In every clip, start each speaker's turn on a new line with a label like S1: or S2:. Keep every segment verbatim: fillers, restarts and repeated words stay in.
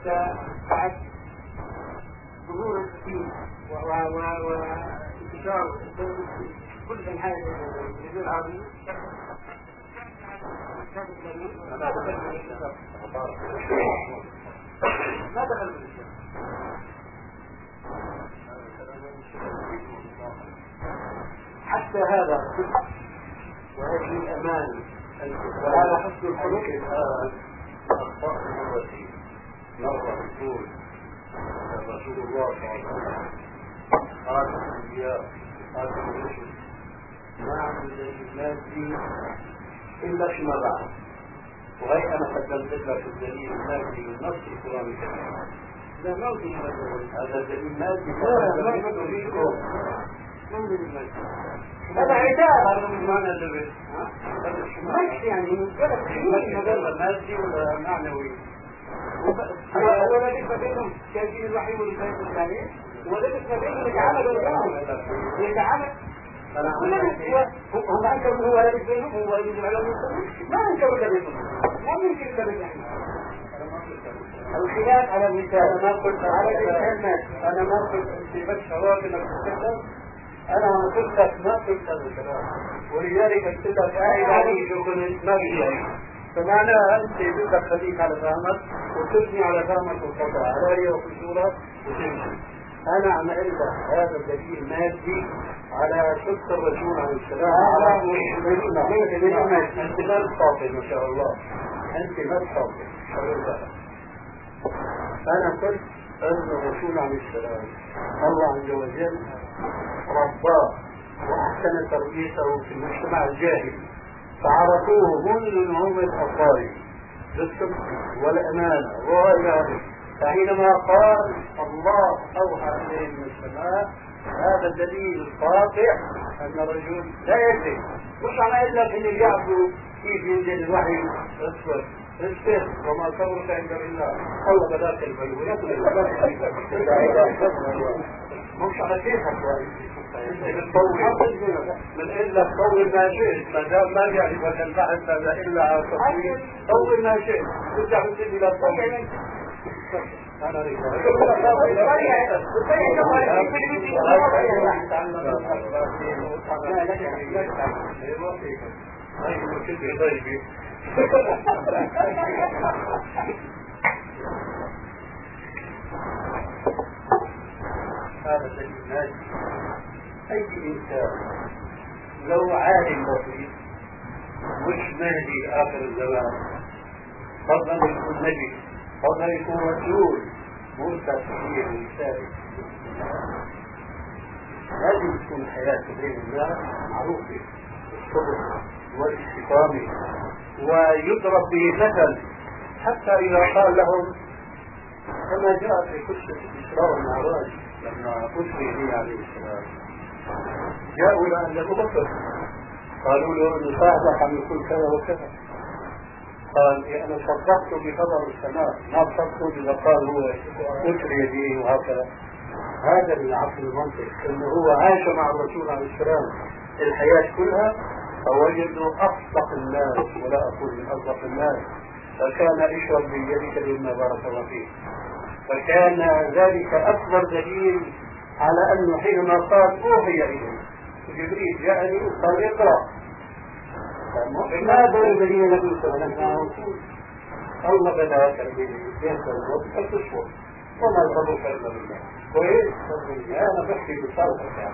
S1: حتى بعد ظهور الدين وانتشار كل انحاء الجزيره العربيه ما دخل بالإسلام. حتى هذا وهذه الأمان وهذا حسن الخلق
S2: أخطاء مرتين مرة يقول رسول الله صلى الله عليه وسلم خاتم الأنبياء خاتم الرسل ما عمل المادي إلا فيما بعد. وهي أنا قدمت لك الدليل المادي من نص القرآن الكريم.
S1: لا ما في
S2: هذا الدليل مادي
S1: ما يفكر فيكم. هذا عتاب.
S2: هذا مش معنى جبل.
S1: مش يعني
S2: هذا مادي ولا معنوي؟
S1: هو لا يفرق بينهم كيفية الوحي والكلام الثاني ولا يفرق بينهم يتعامل ولا يتعامل. هم أنكروا هو لا يفرق بينهم هو يجب عليهم ما أنكروا كذلك ما ممكن كذلك. الخلاف على المثال.
S2: أنا ما قلت على الكلمات. أنا ما قلت أنت بس شواكل تتكلم. أنا ما قلت لك ما قلت هذا الكلام. ولذلك قلت لك أعيد عليه يكون ما في شيء. فمعناها أنت بدك خليك على فهمك وتبني على فهمك وتطلع على رأيه وخشورة وتمشي. أنا عملت لك هذا الدليل مادي على صدق الرسول عليه السلام. أنت ما تستطيع ما شاء الله. أنت ما تستطيع. أنا قلت أن الرسول عليه السلام الله عز وجل رباه وأحسن تربيته في المجتمع الجاهلي فعرفوه منذ نعومة أطفاله بالصدق والأمانة وغيره. فحينما قال الله أوحى إليه من السماء هذا الدليل القاطع أن الرجل لا يكذب. مش على إلا في اللي يعرفوا كيف ينزل الوحي أسود الشيخ وما صبرك عند الله الله بذاك البيوت مش على كيفك من إلا تطول ما شئت ما دام ما يعرفك البحث هذا إلا على التطويل طول ما شئت ترجع تجد إلى التطويل. أنا أريد هذا الدليل مادي. أي إنسان لو عالم بسيط مش مهدي آخر الزمان قبل أن يكون نبي قبل أن يكون رسول مرسل فيه رسالة لازم تكون الحياة بين الناس معروفة بالصبر والاستقامة ويضرب به مثل حتى إذا قال لهم كما جاء في قصة الإسراء والمعراج لما أسري به عليه السلام جاءوا إلى أن أبو بكر قالوا له أن صاحبك عم يقول كذا وكذا قال أنا صدقت بخبر السماء ما صدقت بما قال هو أسري به وهكذا. هذا من العقل المنطق أنه هو عاش مع الرسول عليه السلام الحياة كلها فوجدوا أصدق الناس ولا أقول من أصدق الناس فكان اشرب بيدك لما بارك الله فيه. فكان ذلك أكبر دليل على أنه حينما قال أوحي إليه جبريل جاءني قال اقرأ ما دون دليل النبي صلى الله عليه وسلم الله بلاك البيت ثلاث أشهر وما يضرك إلا بالله كويس أنا بحكي بصالحك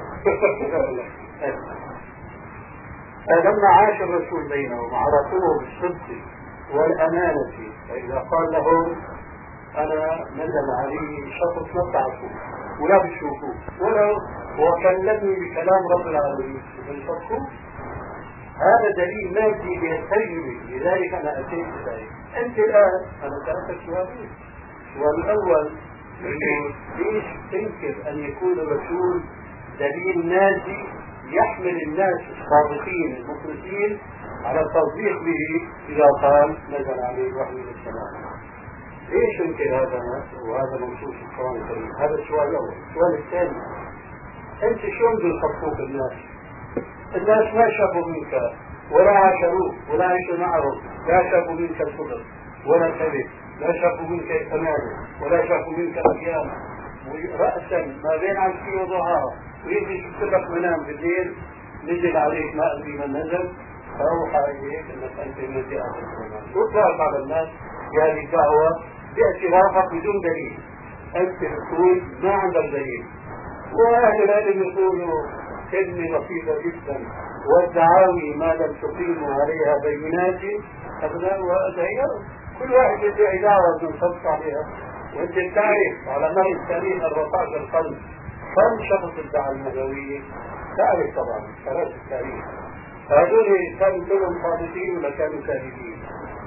S2: فلما عاش الرسول بينهم عرفوه بالصدق والأمانة فإذا قال لهم أنا نزل عليه شخص ما تعرفوه ولا بتشوفوه ولا وكلمني بكلام رب العالمين بالفقه. هذا دليل مادي بالتجربة لذلك أنا أتيت إليه. أنت الآن أنا سألتك سؤالين. السؤال الأول ليش تنكر أن يكون الرسول دليل نادي يحمل الناس الصادقين المخلصين على التصديق به إذا قال نزل عليه الوحي من السماء؟ ليش يمكن هذا وهذا منصوص القرآن الكريم؟ هذا السؤال الأول. السؤال الثاني أنت شلون بيخطوك الناس؟ الناس ما شافوا منك ولا عاشروك ولا عاشوا معهم لا شافوا منك الصدق ولا الكذب لا شافوا منك ثمانية ولا شافوا منك أيام، ورأسا ما بين عشية وضحاها، ويجي يشوف لك منام بالليل نزل عليك ما أدري من نزل، فأوحى إليك أنك أنت من جاء الزمان. وطلعت على الناس بهذه الدعوة باعترافك بدون دليل. أنت تقول ما عندك دليل، وأهل العلم يقولوا كلمة بسيطة جدا: والدعاوي ما لم تقيموا عليها بينات أبناؤها أدعياء. كل واحد يدعي دعوة بنصدق عليها، وأنت تعرف على مر التاريخ أربعة عشر قرن كم شخص ادعى النبوية، تعرف طبعا قرأت التاريخ. فهذول كانوا كلهم صادقين ولا كانوا كاذبين؟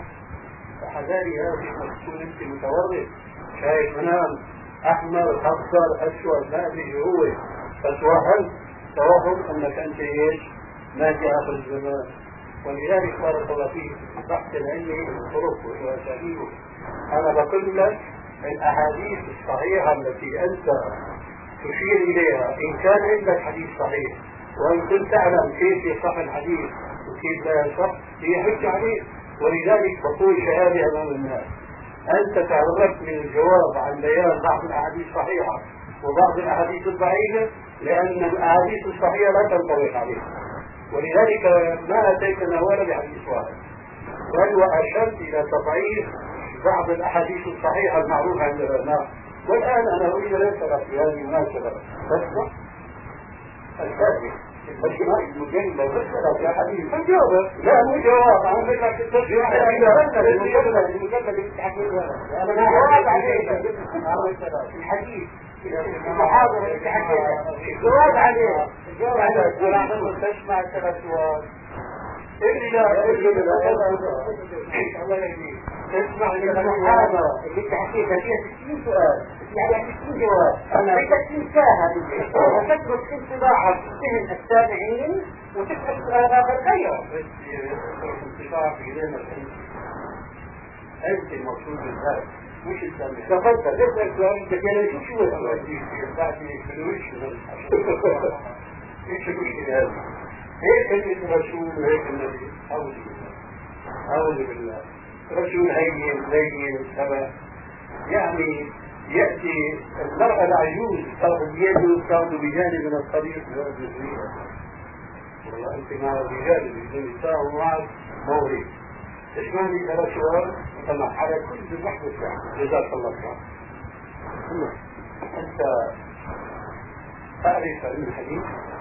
S2: فحذاري هذه تكون انت متورط، شايف منام احمر اخضر اسود ما ادري شو هو، فتوهم توهم انك انت ايش؟ ماشي اخر الزمان. ولذلك بارك الله فيك البحث العلمي الطرق واساليبه. انا بقول لك الاحاديث الصحيحه التي انت تشير اليها، ان كان عندك حديث صحيح وان كنت تعلم كيف يصح الحديث وكيف لا يصح، هي حجه عليك. ولذلك بقول شهاده امام الناس: انت تعرضت من الجواب عن بيان بعض الاحاديث الصحيحه وبعض الاحاديث الضعيفه، لان الاحاديث الصحيحه لا تنطبق عليك، ولذلك ما اتيتنا ولا بحديث واحد، بل واشرت الى تضعيف بعض الاحاديث الصحيحه المعروفه عند العلماء. والان انا اريد ان اسال في هذه المناسبه بس الثاني الشمال المجلد لو بسألك يا حبيبي فجاوب. لا مو جواب، انا بدك تستشعر المجلد المجلد اللي بتحكي له انا جواب عليه الحديث المحاضره اللي حكيتها جواب عليه جواب عليه. انا تسمع ثلاث سؤال إلا إلا الله يهديك. تسمع المحاضرة اللي تحكيتها فيها ستين سؤال، يعني ستين جواب. أنا بدك تنساها وتترك انطباعك في ذهن السامعين وتسأل سؤال آخر غيره. بس انطباعك في ذهن أنت المقصود بالذات مش السامع. تفضل اسأل سؤال أنت كده شو شو السؤال دي؟ بعدني في الوش إيش المشكلة هذه؟ هيك كلمة رسول وهيك النبي. أعوذ بالله أعوذ بالله. رسول هين لين سبع، يعني يأتي المرأة العجوز تأخذ بيده تأخذ بجانب من الطريق ويأخذ بيها. والله أنت مع الرجال اللي يساووا معك موري. اسمعني ثلاث سؤال سمح على كل لحظة ساعة. جزاك الله خير. أنت تعرف علم الحديث؟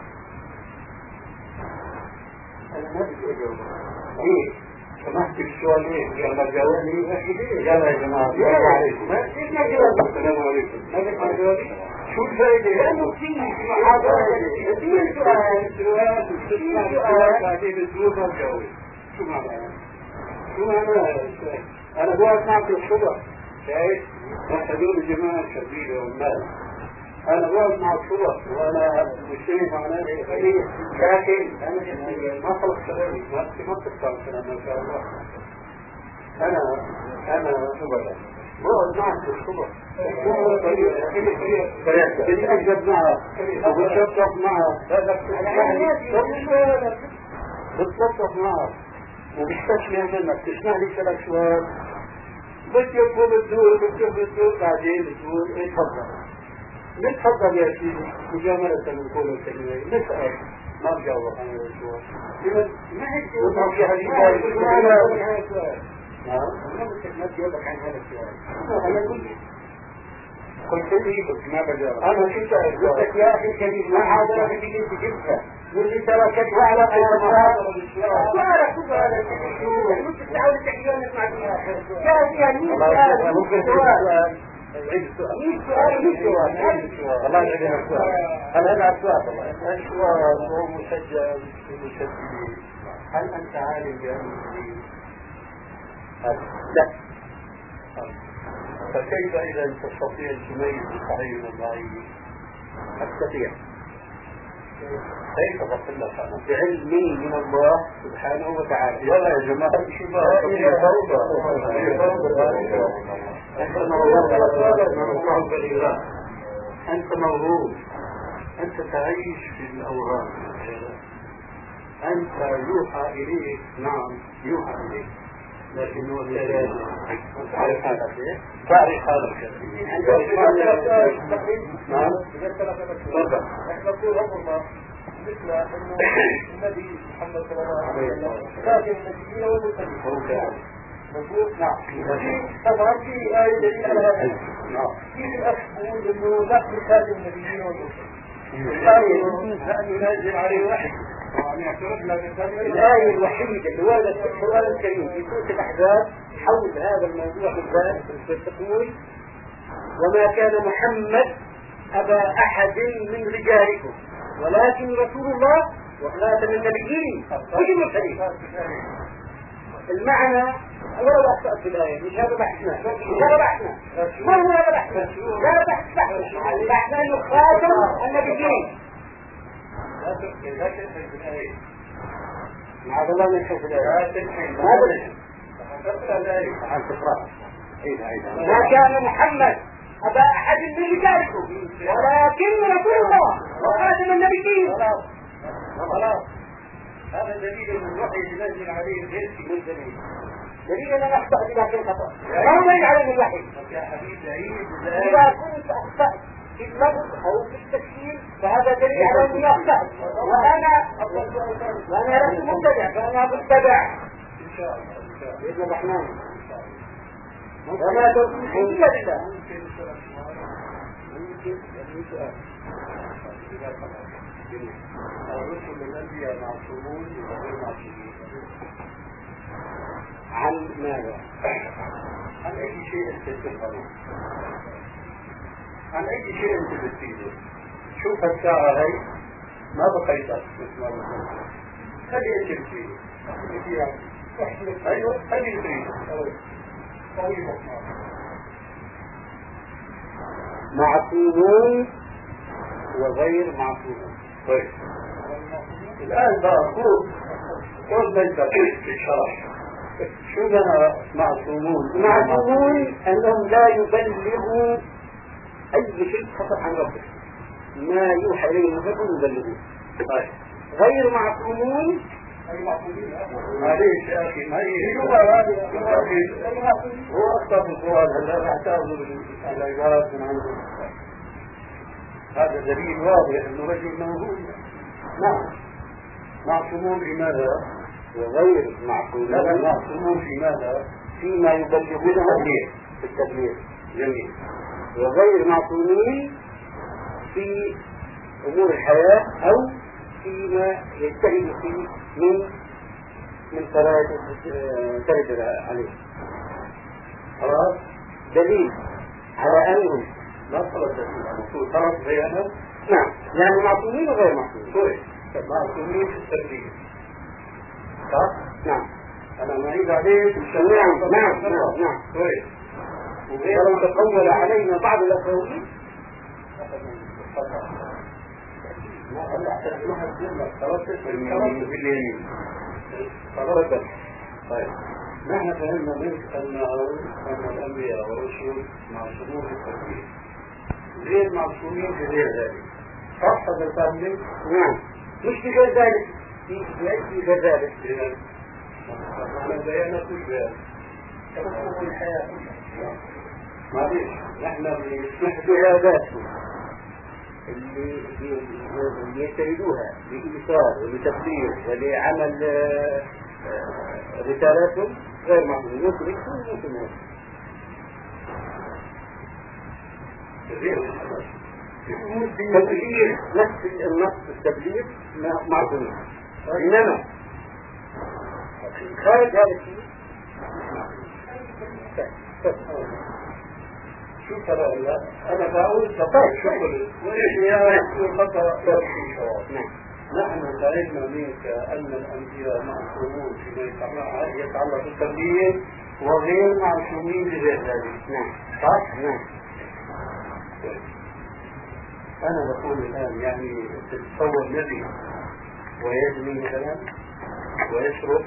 S2: أنا ما بدي أجاوب. ليه؟ سمحت بالسؤال ليه؟ لما جاوبني أحكي ليه؟ يلا يا جماعة. السلام عليكم. ما كيف ما جاوبت؟ السلام عليكم. ما بدك جوابي؟ شو الفائدة؟ لأنه كثير في محاضرة كثير سؤال سؤال وتسمع سؤال بعدين تقول ما تجاوب. شو معناها؟ شو معناها السؤال؟ أنا بقعد معك الصبح، شايف؟ هذول الجماعة الشريرة والناس. أنا بقعد مع الصبح وأنا مجتمع مع ناس كثير، لكن أنا ما خلص كلامي، ما تقطع كلامي إن شاء الله. أنا أنا أبدا بقعد معك الصبح، بتأدب معك وبتشطف معك، بتلطف معك وبتستشفي منك. تسمع لي ثلاث سؤال بدي أقول الدور بدي أقول الدور بعدين تقول إيه تفضل. نتفضل يا سيدي مجاملة من كل الكلمة نسأل ما بجاوب عن هذا السؤال. ما هيك وضع في هذه السؤال. نعم أنا قلت ما بجاوبك عن هذا السؤال. أنا قلت قلت لي بس ما بجاوب. أنا شو سألت؟ قلت لك يا أخي الكريم ما حاضر بدك أنت جبتها واللي تركت وعلى المحاضرة بالسؤال. وعلى كل هذا الشيء مش تحاول تحكيونك مع الآخر. يا أخي مين سؤال؟ ممكن سؤال. عيد السؤال. عيد السؤال. عيد السؤال. عيد السؤال. الله يعيدنا السؤال. هل هذا السؤال والله؟ السؤال هو مسجل للمسجلين. هل أنت عالم بأن الدين؟ لا. فكيف إذا تستطيع أن تميز الصحيح من الضعيف؟ أستطيع. كيف بقول لك أنا؟ بعلمي من الله سبحانه وتعالى. والله يا جماعة شو بقى؟ أنت موهوب. أنت موهوب. أنت تعيش في الأوهام. أنت يوحى إليك. نعم يوحى إليك لكنه تعرف هذا الشيء تعرف هذا الشيء نعم تفضل
S1: احنا نقول عمرنا مثل انه النبي محمد صلى الله عليه وسلم خاتم النبيين والمرسلين مظبوط نعم طبعا في آية دليل على هذا نعم في الأخ بيقول انه نحن خاتم النبيين والمرسلين الآية لا ينزل عليه وحي الآية الوحيدة اللي وردت في القرآن الكريم في سورة الأحزاب حول هذا الموضوع بالذات تقول وما كان محمد أبا أحد من رجالكم ولكن رسول الله وخاتم النبيين والمرسلين. المعنى ولو أخطأت في الآية مش هذا بحثنا مش هذا بحثنا ما هو هذا بحثنا هذا بحث بحث بحثنا إنه خاتم النبيين.
S2: لا تحكي لا تحكي في الآية
S1: معاذ الله من حيث الآية
S2: لا تحكي
S1: ماذا
S2: الآية
S1: عن تقرأ ما كان محمد أبا أحد من رجالكم ولكن رسول الله وخاتم النبيين.
S2: خلاص هذا دليل من الوحي ينزل عليه غير في دليل
S1: دليل أن أنا أخطأت إذا كنت خطأ ما هو دليل على الوحي
S2: يا حبيبي عيد
S1: إذا كنت أخطأت في اللفظ أو في التفسير فهذا دليل على أني أخطأت وأنا وأنا لست مبتدع فأنا مبتدع
S2: إن شاء الله إن شاء الله
S1: بإذن الرحمن وما توفيقي إلا بالله.
S2: ممكن أن سؤال الرسل الأنبياء معصومون وغير معصومين
S1: عن ماذا؟
S2: عن أي شيء تتفقه عن أي شيء أنت بتفيده. شوف الساعة هاي ما بقيتك مثل ما بقيت خلي أنت بتفيده فيها أيوة خلي بتفيده قوي مصنع
S1: معصومون وغير معصومون.
S2: طيب الآن بقى خذ خذ منك في الشرح شو لنا معصومون؟
S1: معصومون أنهم لا يبلغوا أي شيء خطأ عن ربه ما يوحى إليه المفرد يبلغوه.
S2: طيب
S1: غير معصومون
S2: معليش يا أخي ما هي هو أخطأ في القرآن هلا راح تأخذ العبارات من عنده. هذا دليل واضح أنه رجل موهوب.
S1: نعم
S2: معصومون لماذا؟
S1: وغير معصومون
S2: لا معصومون في ماذا؟
S1: فيما يبلغونه في التبليغ.
S2: جميل.
S1: وغير معصومين في أمور الحياة أو فيما يجتهد فيه من من فرائض ترد عليه.
S2: خلاص
S1: دليل على أنهم
S2: لا خلاص المفروض خلاص زي أنا
S1: نعم يعني معصومين وغير معصومين.
S2: كويس معصومين في التبليغ صح؟
S1: نعم
S2: أنا معيد عليك
S1: نعم نعم نعم نعم
S2: كويس.
S1: ولو تقول علينا بعض الأقاويل
S2: ما هلا ما هتجمع خلاص
S1: باليمين باليمين.
S2: خلاص طيب نحن فهمنا منك أنه أن الأنبياء والرسل معصومون في التبليغ غير معصومين في غير ذلك صح هذا الفهم منك؟
S1: نعم مش في غير ذلك في في غير ذلك
S2: أنا بيانا كل بيان
S1: تفصل الحياة
S2: معليش نحن
S1: اجتهاداتهم اللي اللي يستندوها لإيصال ولتبليغ ولعمل رسالاتهم غير معصومين ممكن يكون ممكن يكون تبليغ نفس النص التبليغ معصومين إنما خارج هذا الشيء
S2: شوف هلا أنا بقول طيب شغل وإيش خطأ
S1: نعم
S2: نحن سعيدنا منك أن الأنبياء معصومون فيما يتعلق بالتبليغ وغير معصومين بغير ذلك.
S1: نعم
S2: صح؟
S1: نعم.
S2: أنا بقول الآن يعني تتصور نبي ويزني مثلا ويشرب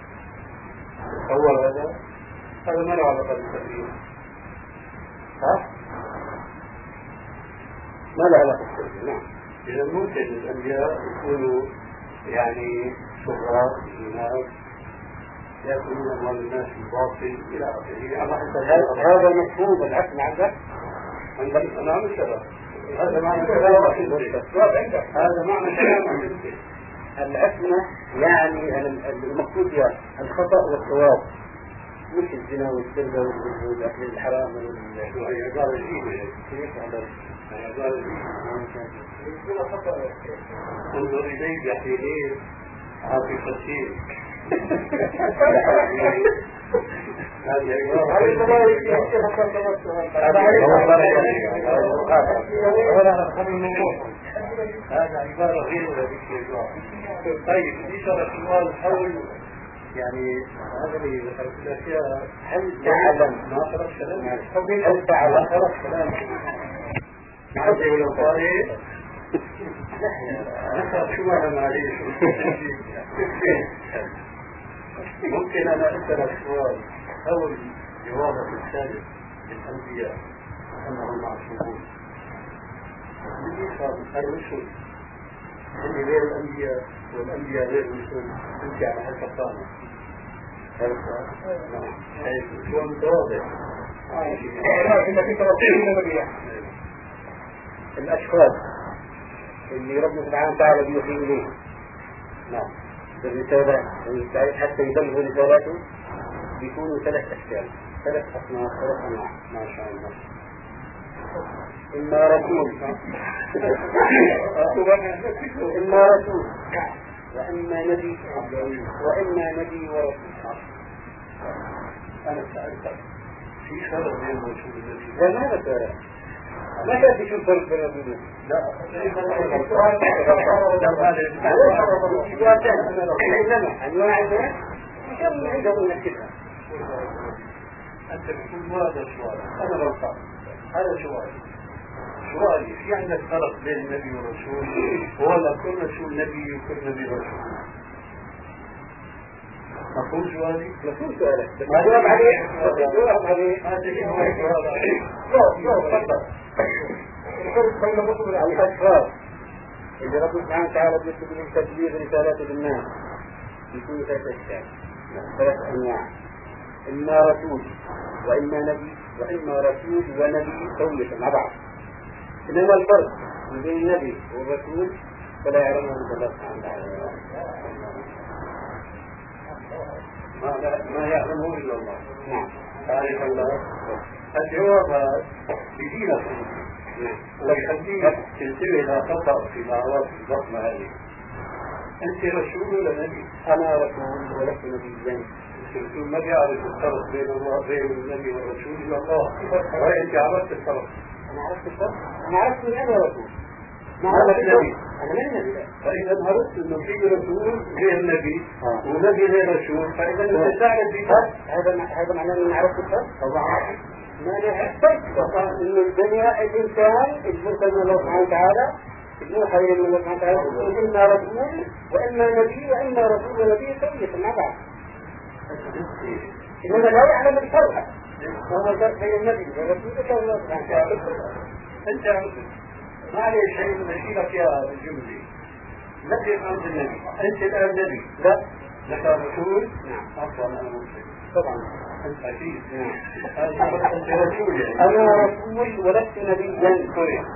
S2: تصور هذا هذا ما له علاقة بالتبليغ صح؟
S1: ما له علاقة بالتبليغ. نعم.
S2: إذا ممكن الأنبياء يكونوا يعني شرار ناس يأكلون أموال الناس بالباطل إلى آخره.
S1: هذا مفهوم العقل عندك؟
S2: عندك أنا مش هذا هذا معنى كلامك هذا معنى كلامك.
S1: العصمة يعني المقصود فيها الخطأ والصواب، مش الزنا والسرقة والأكل الحرام
S2: والعبارة جديدة. كيف عبارة عبارة جديدة؟ خطأ. انظر إلي بحيلين عاطفتين. هذه عبارة غير ذكر. طيب دي شرح سؤال حول يعني هذا اللي ذكرت الأشياء.
S1: هل تعلم
S2: ما شرح كلام
S1: هل تعلم
S2: شرح كلام هذه ولو طارئ نحن شو ما معليش. ممكن أنا أسألك سؤال حول جوابك الثالث للأنبياء أنهم معصومون. الرسل اللي غير الأنبياء والأنبياء غير الرسل تمشي على هالفقامة. نعم. حيث شو متواضع.
S1: الأشخاص اللي ربنا سبحانه وتعالى بيوحي إليه
S2: نعم
S1: بالرسالة حتى يبلغوا رسالاته بيكونوا ثلاث أشكال، ثلاث أصناف، ثلاث أنواع.
S2: ما شاء الله.
S1: إما رسول إما رسول وإما نبي وإما نبي ورسول.
S2: أنا سألتك في فرق بين الرسول والنبي؟
S1: لا ما بتعرف ما كان في شو الفرق بين الرسول؟
S2: لا
S1: أنواع الناس كم عندهم نكتها.
S2: أنت بتقول هذا سؤال أنا غلطان. هذا سؤال سؤالي في عندك فرق بين النبي والرسول ولا كل رسول نبي وكل نبي رسول؟ مفهوم سؤالي؟
S1: مفهوم سؤالك ما جواب عليه جواب عليه
S2: هذا هو الجواب عليه.
S1: الفرق بين الرسل والأشخاص اللي ربنا سبحانه وتعالى بيكتب لهم تبليغ رسالاته للناس يكون ثلاث أشكال، ثلاث أنواع. إما رسول وإما نبي وإما رسول ونبي سوية مع بعض. إنما الفرق بين النبي والرسول فلا يعلمه إلا الله سبحانه وتعالى.
S2: ما يعلمه إلا الله.
S1: نعم.
S2: تعرف الله. الجواب بدينك ويخليك تنتبه إلى خطأ في الأعراف الضخمة هذه. أنت رسول ولا نبي؟
S1: أنا رسول ولست نبيا.
S2: الرسول ما يعرف الفرق بين الله بين النبي والرسول إلا الله. وأنت عرفت الفرق.
S1: أنا عرفت الفرق. أنا عرفت إني أنا رسول.
S2: ما عرفت النبي.
S1: أنا من النبي.
S2: فإذا عرفت إنه في رسول غير نبي ونبي غير رسول فإذا أنت تعرف بفرق.
S1: هذا هذا معناه إني عرفت الفرق. طبعا. ما له فرق إنه الدنيا الإنسان المرسل من الله سبحانه وتعالى يوحى إلى الله سبحانه وتعالى إما رسول وإما نبي وإما رسول ونبي سوية مع بعض. إنما لا يعلم الفرق. هو الفرق بين النبي والرسول الله سبحانه وتعالى.
S2: أنت ما عليه شيء من أشيلك يا الجملة. نبي عند النبي. أنت الآن نبي.
S1: لا.
S2: لك رسول.
S1: نعم.
S2: أصلا أنا مسلم.
S1: طبعا.
S2: أنت أكيد. أنت رسول يعني.
S1: أنا رسول ولست نبيا.
S2: كويس.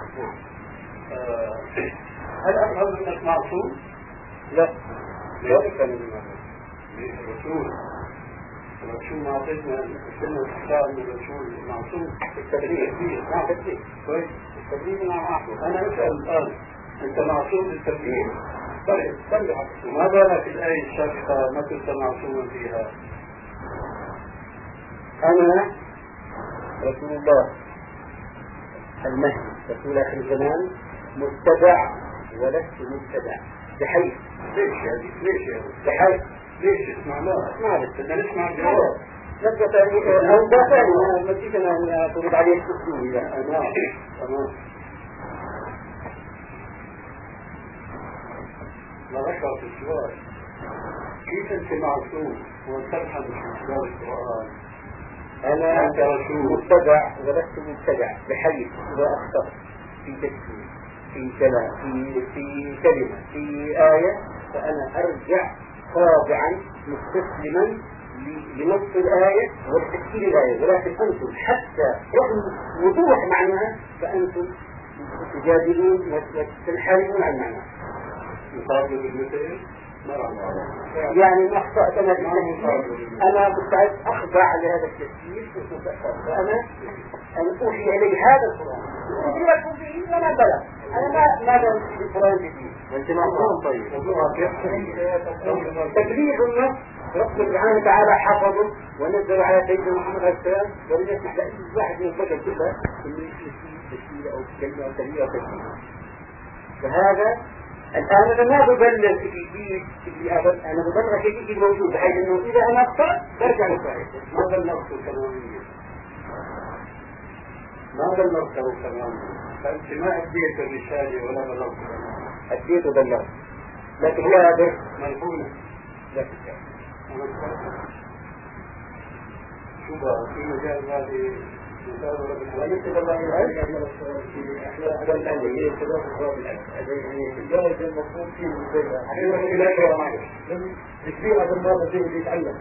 S2: هل أفهم أنك معصوم؟
S1: لا. لا أفهم أنك
S2: الرسول. الرسول ما أعطيتنا السنة الشعر من الرسول معصوم.
S1: التبليغ. نعم التبليغ.
S2: كويس.
S1: التبليغ نعم أحمد.
S2: أنا أسأل الآن أنت معصوم بالتبليغ.
S1: طيب. طيب.
S2: وما بالك في الآية السابقة ما كنت معصوما فيها؟
S1: أنا رسول الله المهدي رسول آخر الزمان متبع ولست متبع بحيث.
S2: ليش يعني؟ ليش يعني؟
S1: بحيث.
S2: ليش اسمع لا؟
S1: اسمع بس.
S2: بدنا نسمع الجواب.
S1: نبدأ ثاني أو ده ثاني أنا مديك أنا أفرض عليك تسوي لا أنا
S2: تمام. لا أشعر في السؤال كيف أنت معصوم وتفهم في سؤال القرآن؟
S1: أنا
S2: أنت رسول
S1: متبع ولست متبع بحيث إذا أخطأت في تفسير في كلام في في كلمة في آية فأنا أرجع خاضعا مستسلما
S3: لنص الآية وتفسير الآية، ولكن أنتم حتى رغم وضوح معناها فأنتم تجادلون وتنحرفون عن معناها.
S2: مقابل بالمثل
S3: يعني ما أخطأت أنا أنا مستعد أخضع لهذا التفسير فأنا أنا أوحي إلي هذا القرآن أدركم به ولا بلغ أنا ما ما بنسي القرآن جديد
S2: وأنت معقول. طيب
S3: تبليغ النص رب سبحانه وتعالى حفظه ونزل على سيدنا محمد عليه السلام ولم يسمح لأي واحد من البشر كلها إنه يشرك تشكيلة أو كلمة أو كلمة أو كلمة. فهذا الآن أنا ما ببلغ في الجديد في أبد، أنا ببلغ في الجديد موجود بحيث إنه إذا أنا أخطأ برجع للصحيح.
S2: ما بلغت الكلامية ما بلغت الكلامية فأنت ما أديت الرسالة ولا بلغت
S3: أديت وبلغت لكن هو هذا
S2: ملحونة
S3: لا
S2: شو بقى في مجال هذه
S3: ونسب الله إلى أحياء أدل أن هي كذا في الجواز المفروض فيه المزيدة
S1: تكبير هذا المرة زي اللي يتعلم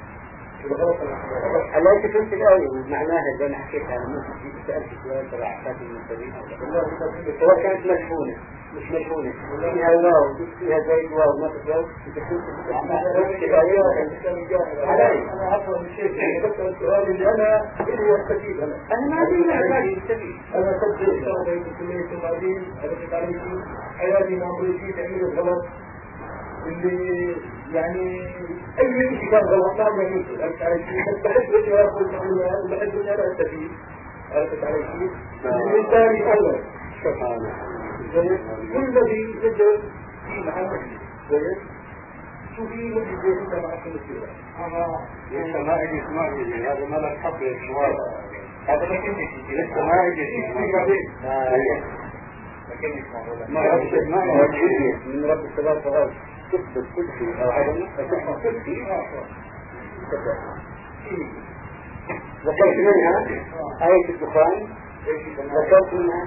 S3: الله يتفلت الآية ومعناها زي ما حكيت أنا ممكن سألت سؤال تبع عفات المنصرين سواء كانت مشحونة مش مشحونة فيها واو فيها زيد واو ما تتواو تتفلت الآية
S1: أنا عفوا الشيء بس السؤال اللي أنا اللي يستفيد أنا
S3: أنا ما أدري ما يستفيد
S1: أنا سجل شغلي في كلية العديد أدرك عليه حياتي ما أمري فيه تعميل الغلط اللي يعني أي شيء كان غلط ما يمكن أردت على شيء بس بحب أني أقول معلومات وبحب أني أنا أستفيد أردت على شيء بالتالي أولا كل الذي يجب في محل كويس شو في مجد زي أنت مع السنة
S2: لسه ما أجي اسمعني هذا ما لك حق السؤال هذا ما كنت لسه ما أجي اسمعني
S3: ما أجد ما أجد من رب السباب فغال تثبت كل شيء أو عدم فتثبت كل شيء ذكرت منها آية الدخان ذكرت منها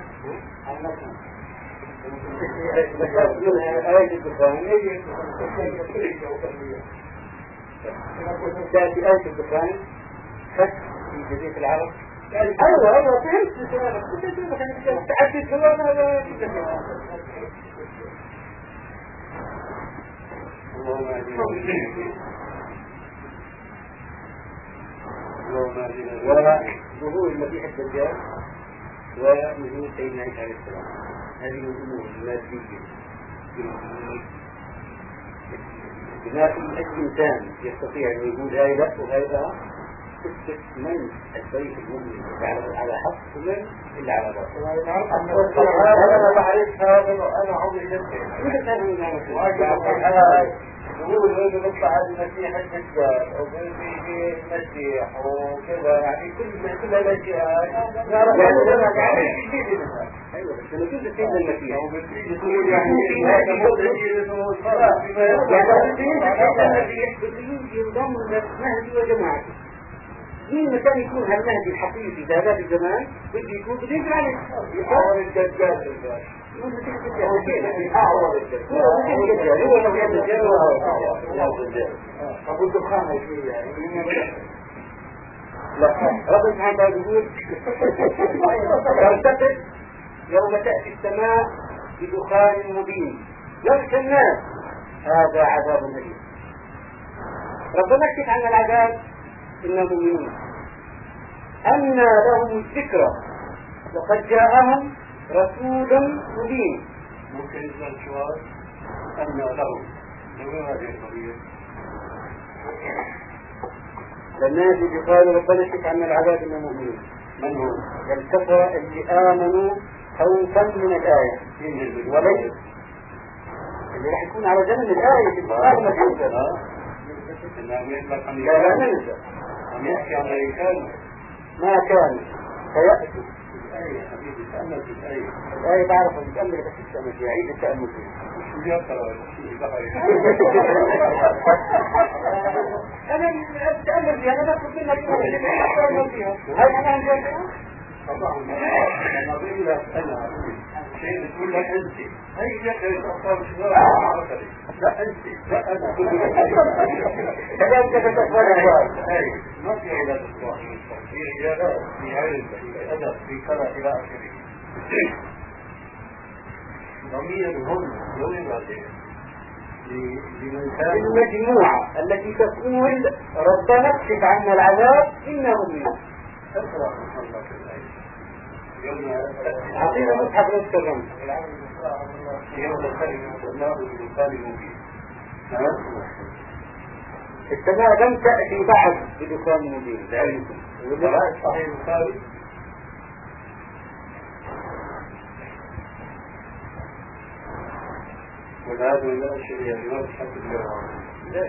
S3: ذكرت منها آية الدخان تأتي آية الدخان فتح في جزيرة العرب أيوة أيوة فهمت تعدد كلام هذا وظهور المسيح الدجال ونزول سيدنا عيسى عليه السلام هذه الأمور المادية بما في الإنسان يستطيع أن يقول هاي لا وهاي لا تثبت من الفريق المؤمن على حق ومن إلا على باطل.
S1: أنا بعرف هذا أنا عمري نفسي يقول إنه نطلع هذه المسيح الدجال وبيجي المسيح وكذا يعني كل كل الأشياء نعرف يعني جديد منها.
S3: أيوة بس أنا كل شيء من المسيح.
S1: يقول يعني هذا مدري إنه الصلاة
S3: يعني بده ينضم للمهدي وجماعته. مين كان يكون هالمهدي الحقيقي في هذا الزمان بده يكون بده ينزل عليه
S1: يحاول الدجال
S3: هو أعور الدجال هو مبيض الدجال وهو الدجال
S1: أبو الدخان شوية يعني
S3: لا رب سبحانه يقول ترتقب يوم تأتي السماء بدخان مبين يغشى الناس هذا عذاب أليم. ربنا يكشف عن العذاب إنهم مؤمنون أن لهم الذكرى وقد جاءهم رسول مبين.
S2: ممكن يسأل سؤال أن له لمن هذه القضية
S3: الناس اللي قالوا ربنا يكشف عن العذاب إنهم مؤمنون
S2: من هو؟
S3: الكفرة اللي آمنوا خوفا من الآية وليس اللي راح يكون على زمن الآية في القرآن ما تنزل لا لا ننزل
S2: عم يحكي عن الإنسان
S3: ما كان فيأتي
S2: الآية حبيبي تأمل في الآية
S3: الآية بعرف أن تأمل بس تأمل فيها عيد التأمل فيها
S2: شو يقرأ شيء بقى
S3: أنا أتأمل فيها أنا بس كنت أتأمل فيها هل أنا أنجزها؟
S2: طبعا لما بقول لك انا شيء بتقول لك انت هي شكل الاطفال شباب لا انت لا انا
S3: كذلك تتفرج
S2: هي ما في علاج اصلاحي في رجالات في علم في ادب في كذا الى اخره ضمير هم وين بعدين
S3: المجموعة التي تقول ربنا اكشف عنا العذاب إنه منا عطينا مصحف الانستغرام السماء لم تأتي بعد بدخان مبين لعلمكم
S2: والعاد من الأشياء لماذا تحب الجرام
S3: لا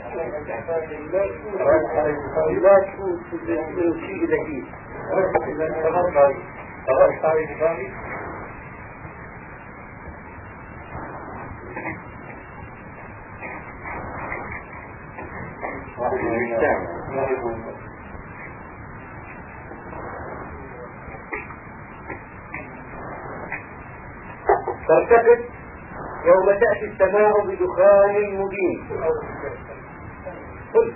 S3: لا تكون شيء ذكي
S2: خلاص علي بخاري
S3: ترتفع يوم تأتي السماء بدخان مبين قل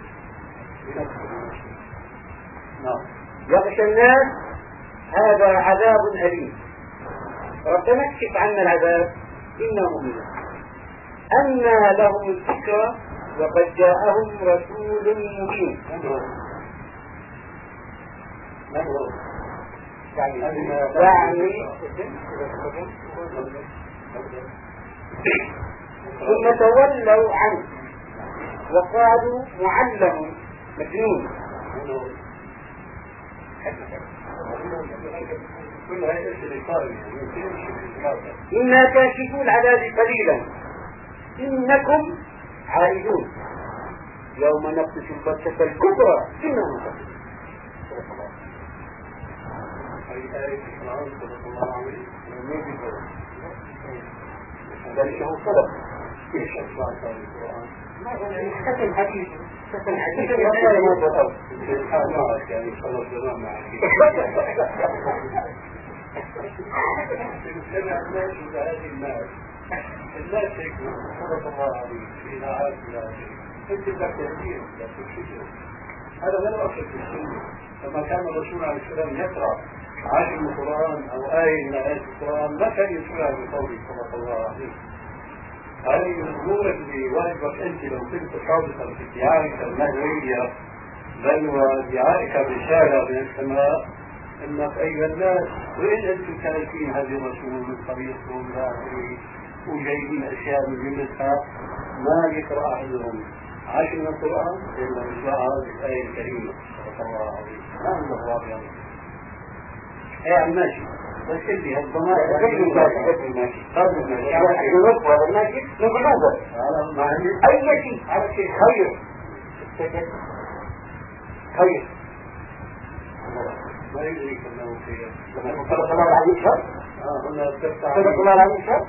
S3: يغشى الناس هذا عذاب أليم ربنا اكشف عنا العذاب إنه منا أنى لهم الذكرى وقد جاءهم رسول مبين يعني ثم تولوا عنه وقالوا معلم مجنون إنا كاشفوا العذاب قليلا إنكم عائدون يوم نبطش البطشة الكبرى إنهم مبطشون ذلك هو صدق
S2: ايش اصلاح القرآن؟
S3: حسن حديث حسن حديث
S2: يقول ما بطل الحال معك يعني خلص جماعة معك سمع الناس بهذه الناس الناس يكون صدق الله عليه في نعاس الله انت بدك تهديهم لا تكشفهم هذا لا يؤثر في السنة لما كان الرسول عليه السلام يقرأ عشر القرآن أو آية من آيات القرآن ما كان يسمعها بقوله صلى الله عليه هذه الأمور اللي واجبك أنت لو كنت صادقا في ادعائك المهوية بل وادعائك رسالة من السماء أنك أيها الناس وين أنتم تاركين هذه الرسول من طريقكم إلى آخره وجايبين أشياء من جملتها ما يقرأ أحدهم عشر من القرآن إلا مثل هذه الآية الكريمة صلى الله عليه ما عنده رابع يعني ماشي بس اللي هالضمائر
S3: غير ماشي ماشي قبل ماشي يعني نقوى الماشي نقلوبة أي شيء على شيء خير خير
S2: ما يدريك أنه خير
S3: صدق الله العظيم شر
S2: اه هنا
S3: صدق الله العظيم شر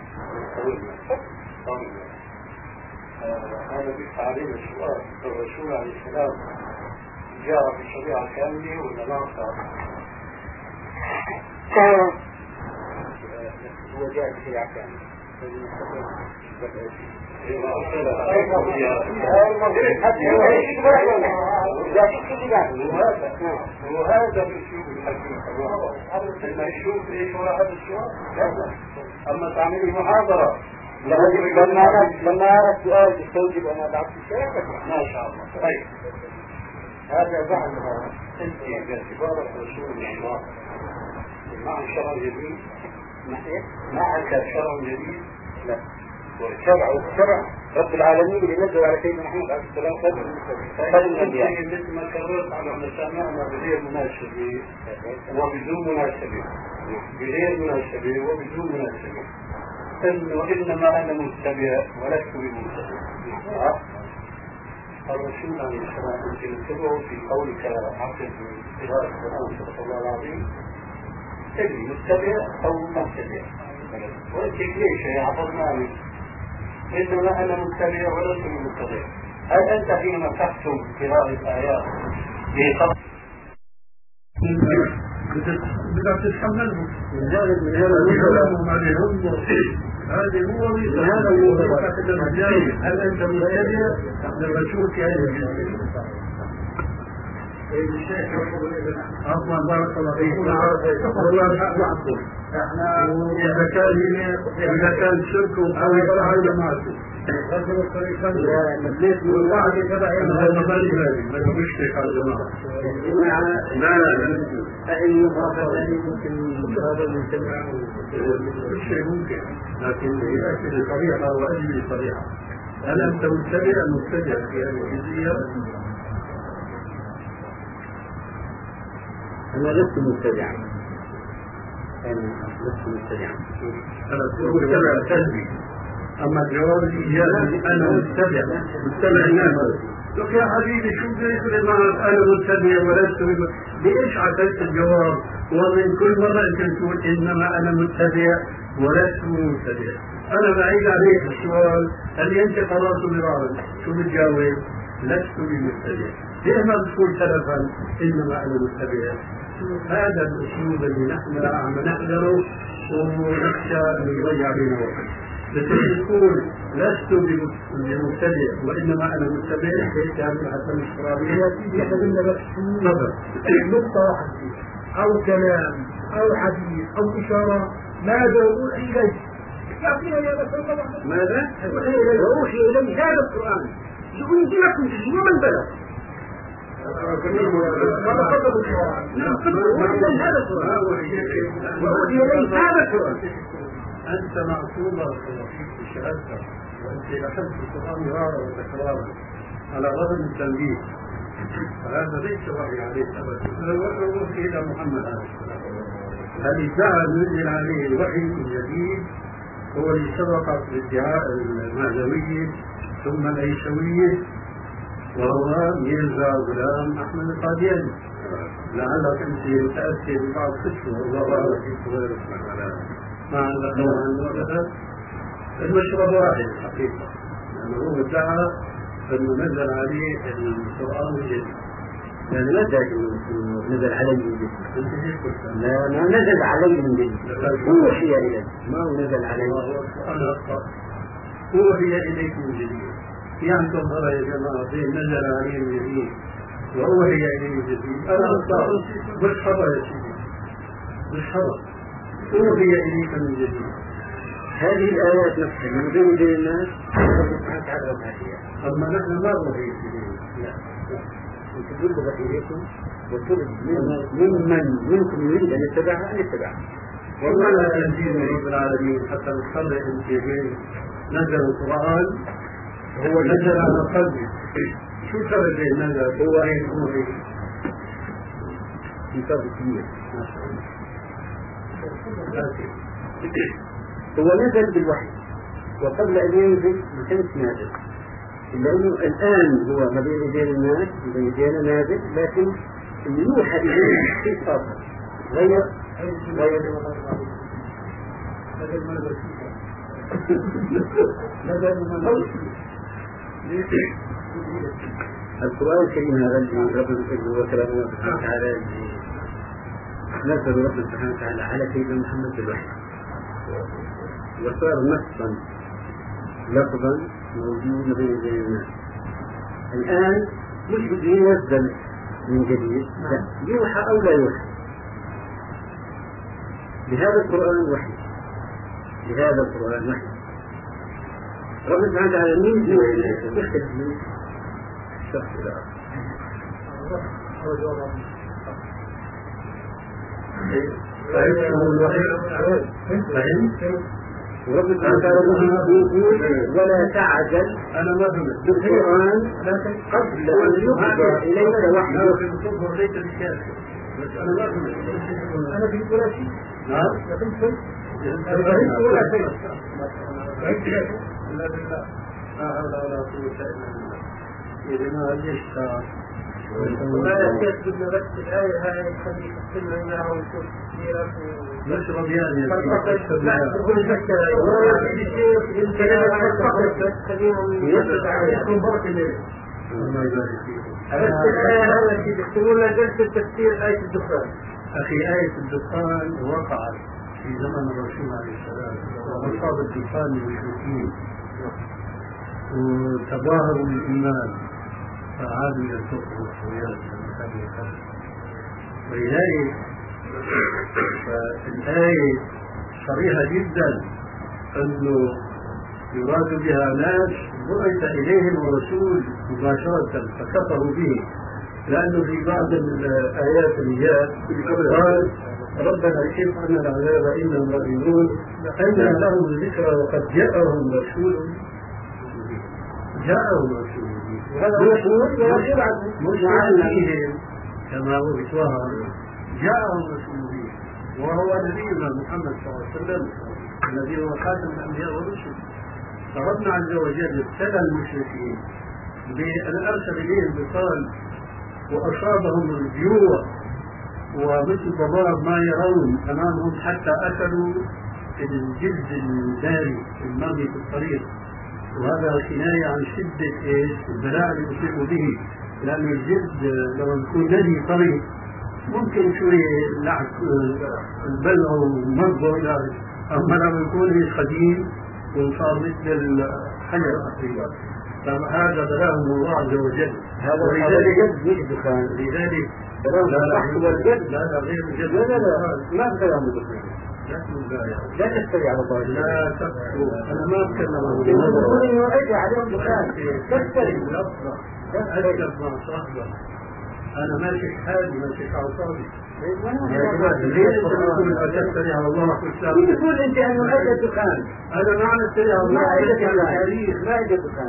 S2: هذا بالتعليم السؤال الرسول عليه السلام جاء بشريعة كاملة ولا ناقصة؟
S3: هو جاء بشريعة كاملة
S2: وهذا باسلوب الحكيم لما يشوف ايش وراء هذا السؤال اما تعملي محاضرة
S3: لما أرى السؤال يستوجب أن أضعف الشيء
S2: ما شاء الله. طيب هذا بعد انت باعتبارك رسول من الله معك شرع جديد معك شرع جديد
S3: لا والشرع والشرع رب العالمين اللي نزل على سيدنا محمد عليه السلام
S2: قبل الانبياء مثل ما كررت على مسامعنا بغير مناسبة وبدون مناسبة بغير مناسبة وبدون مناسبة إنه إنما أنا متبع ولست بمتبع الرسول عليه السلام أنت نتبعه في قولك عقد من قراءة القرآن صدق الله العظيم اللي متبع أو متبع وأنت ليش يا عبرناني إنما أنا متبع ولست بمتبع هل أنت حينما تحكم قراءة آيات بقول بدك تتحملهم
S3: من هذا من هذا المنطلق
S2: هذه هو
S3: من هذا المنطلق
S2: هل أنت مبتدئ لما تشوف يعني أصلا بارك الله فيك والله معكم احنا إذا كان إذا كان شرك أو يتعامل معكم
S3: لا مبليت من
S2: والله كذا أنا ما بالي ما بشتك على الجماعة لا لا لا
S3: أي مخاطر ممكن هذا المجتمع
S2: كل شيء ممكن لكن يأتي بطريقة وأجل طريقة هل أنت مبتدئ مبتدئ في هذه الجزئية؟
S3: أنا لست مبتدعا أنا لست مبتدعا
S2: أنا مبتدع سلبي أما الجواب الإيجابي أنا مبتدع مبتدع الناس لك يا حبيبي شو بيقول معك أنا مبتدع ولست ليش عكست الجواب؟ ومن كل مرة أنت تقول إنما أنا مبتدع ولست مبتدع أنا بعيد عليك السؤال اللي أنت قررت مرارا شو بتجاوب؟ لست بمبتدع ليه ما بتقول سلفا إنما أنا مبتدع؟ هذا الأسلوب اللي نحن عم نحذره ونخشى أن يضيع بنا وقت بس تقول لست بمبتدع وإنما أنا مبتدع هيك يعني حتى الإشرابية
S1: يحدثنا بس نقطة واحدة أو كلام أو حديث أو إشارة ماذا يقول إليه يعطينا يا رسول الله
S3: ماذا؟ وأوحي إليه هذا القرآن لأنزلكم تسليما من بلغ
S1: هذا قدر القرآن
S3: نعم وأوحي هذا القرآن وأوحي إليه هذا القرآن
S2: أنت معصومة في شهادتك وأنت أخذت القرآن مرارا وتكرارا على رغم التنبيه فهذا ليس وحي عليه أبدا هذا وحي إلى محمد عليه السلام هل ادعى نزل عليه الوحي الجديد هو اللي سبق في ادعاء المهدوية ثم العيسوية وهو ميرزا غلام أحمد القادياني لعلك أنت متأثر ببعض قصة والله أعلم في غير اسمه ما عندك نوع من المشرب واحد حقيقة لأنه هو ادعى أنه نزل عليه القرآن الجديد
S3: يعني لا ادعي أنه نزل علي من جديد لا ما نزل علي من جديد أوحي إليه ما هو نزل علي
S2: أنا أخطأ أوحي إليك من جديد يعني تنظر يا جماعة نزل عليه من جديد وأوحي إليه من جديد أنا أخطأ بالخطأ يا سيدي بالخطأ أوحي إليك من جديد
S3: هذه الآيات نفسها من بين يدي الناس رب سبحانه وتعالى وضعها فيها
S2: أما نحن ما أوحي إليك
S3: لا أنت تبلغ إليكم وترد ممن منكم يريد أن يتبعها أن يتبعها
S2: والله لا تنزيل من رب العالمين حتى نخلي أنت بين نزل القرآن هو نزل على قلبي شو الفرق بين نزل هو أين أوحي
S3: في فرق كبير هو نزل بالوحي وقبل أن ينزل ما كانش نازل لأنه الآن هو ما بين يدين الناس بين يدينا نازل لكن اللي يوحى إليه شيء آخر غير غير القرآن الكريم هذا اللي رب وكلامه سبحانه وتعالى نزل رب سبحانه وتعالى على سيدنا محمد بالوحي وصار نصا لفظا موجود بين يدي الناس الآن مش بده ينزل من جديد لا يوحى أو لا يوحى بهذا القرآن وحي بهذا القرآن وحي رب سبحانه وتعالى مين يختلف من الشخص إلى آخر
S2: فهمت؟
S3: ورب سبحانه وتعالى يقول ولا تعجل
S2: أنا ما فهمت
S3: بالقرآن قبل أن يقضى إليك وحيه.
S2: لكن تصبر ليس بالكافر بس أنا ما فهمت
S1: أنا في ولا شيء
S2: نعم
S1: لكن فهمت
S2: أنا فهمت ولا شيء لا بالله لا حول ولا قوة إلا بالله إذا ما ليش
S1: وما يكتب بس الآية هاي الخليفة كلها منها ويكون
S2: نشرب يعني
S1: لا تقول فكر يكون بركة ليه
S2: الله يبارك فيكم
S1: بس الآية هذا اللي يكتبون لنا جلسة تفسير آية الدخان
S2: أخي آية الدخان وقعت في زمن الرسول عليه السلام وأصاب الدخان المشركين وتظاهروا بالإيمان فعادوا إلى الكفر والطغيان من هذه الأرض. ولذلك فالآية صريحة جدا أنه يراد بها ناس بعث إليهم الرسول مباشرة فكفروا به، لأنه في بعض الآيات اللي جاءت قال ربنا كيف أن العذاب إنهم مؤمنون أن لهم الذكرى وقد جاءهم رسول جاءهم رسول وهذا رسول مش عنهم كما هو بتوهم جاءهم رسول به وهو نبينا محمد صلى الله عليه وسلم الذي هو خاتم الأنبياء والرسل. فربنا عز وجل ابتلى المشركين بأن أرسل إليهم بطال وأصابهم الجوع ومثل ضباب ما يرون أمامهم حتى أكلوا الجلد الناري المرمي في الطريق، وهذا كناية عن شدة إيش البلاء اللي يصيبوا به، لأن الجلد لو يكون ناري طري ممكن شوي لعب البلع ومرضى إلى، أما لو يكون قديم وصار مثل الحجر تقريبا فهذا بلاهم الله عز وجل.
S3: هذا جد مش دخان،
S2: لذلك
S3: البحث والجد
S2: لا غير الجد
S3: لا لا لا ما بكلام دخان
S2: لا
S3: تشتري على طاولة
S2: لا تفكروا أنا ما أتكلم عن
S3: يقول إنه أجي عليهم دخان تشتري
S2: أجلب مع صاحبه أنا ماشي حالي ماشي عصابي
S3: تشتري على الله كل تقول أنت أنه أجي الدخان
S2: أنا معنى اشتري على الله
S3: ما أجي الدخان ما أجي الدخان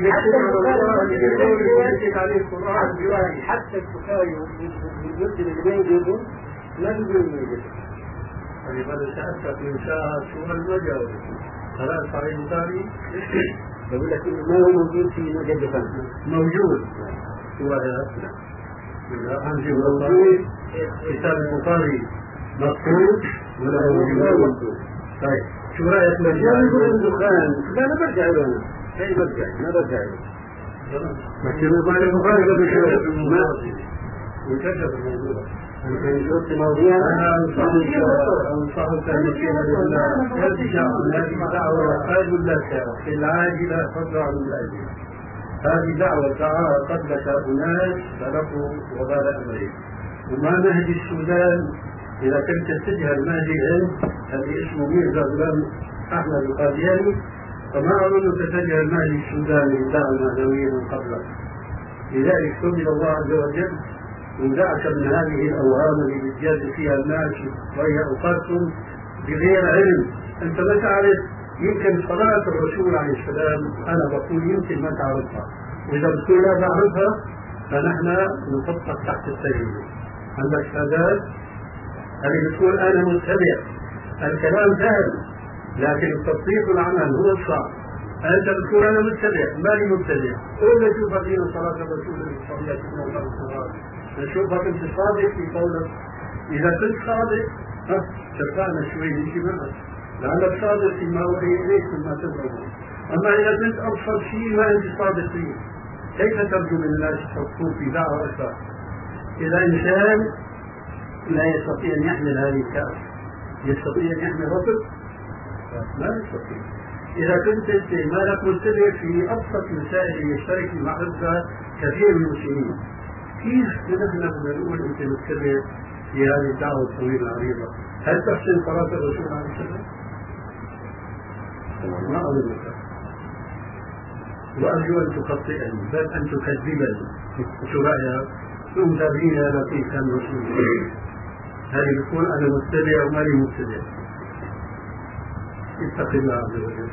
S3: حتى البخاري والمسلم اللي بين جيبهم لا يقولون يجب.
S2: فلماذا سألت في إنشاء شو المجال؟ خلاص صحيح البخاري
S3: بقول لك ما هو موجود في مجال الدخان
S2: موجود روايات عن جبريل كتاب البخاري مكتوب ولا موجود؟ طيب شو رأيك
S3: مجال الدخان؟ لا أنا برجع له أنا أي برجع ما برجع له
S2: مكتوب البخاري قبل شوي ما وكتب الموضوع
S3: شفت موضوع
S2: أنا أنصحك أن ترجع عن هذه الدعوة قال لك في العاجلة فضع العاجلة. هذه دعوة تعالى قبلك أناس سلكوا وبال أمرهم وما نهج السودان إذا كنت تتجه نهج العلم الذي اسمه ميرزا غلام أحمد القادياني فما أظن تتجه النهج السوداني دعوة معنوية من قبلك. لذلك سمي الله عز وجل ودعك من هذه الأوهام اللي بتجاد فيها الناس وهي أوقاتهم بغير علم. أنت ما تعرف يمكن صلاة الرسول عليه السلام أنا بقول يمكن ما تعرفها، وإذا بتقول لا تعرفها فنحن نحطك تحت التجربة. عندك شهادات اللي بتقول أنا متبع الكلام سهل لكن التطبيق والعمل هو الصعب. أنت بتقول أنا متبع مالي متبع قول شوف فينا صلاة الرسول صلى الله عليه وسلم نشوفك انت صادق في قولك. اذا كنت صادق ها شفانا شوي نمشي معك لانك صادق فيما اوحي اليك مما تزعم. اما اذا كنت ابصر شيء ما انت صادق فيه كيف ترجو من الناس يحطوك في دعوه اكثر؟ اذا انسان لا يستطيع ان يحمل هذه الكأس يستطيع ان يحمل رطب؟ لا يستطيع. اذا كنت انت مالك متبع في ابسط مسائل يشترك في معرفتها كثير من المسلمين كيف نحن نقول انت متبع في هذه الدعوه الطويله العريضه؟ هل تحسن صلاه الرسول عليه السلام؟ ما اظنك. وارجو ان تخطئني بل ان تكذبني. شو رايك؟ ثم تبين يا لطيف كان رسول الله هذه بتقول انا متبع وماني متبع. اتق الله عز وجل.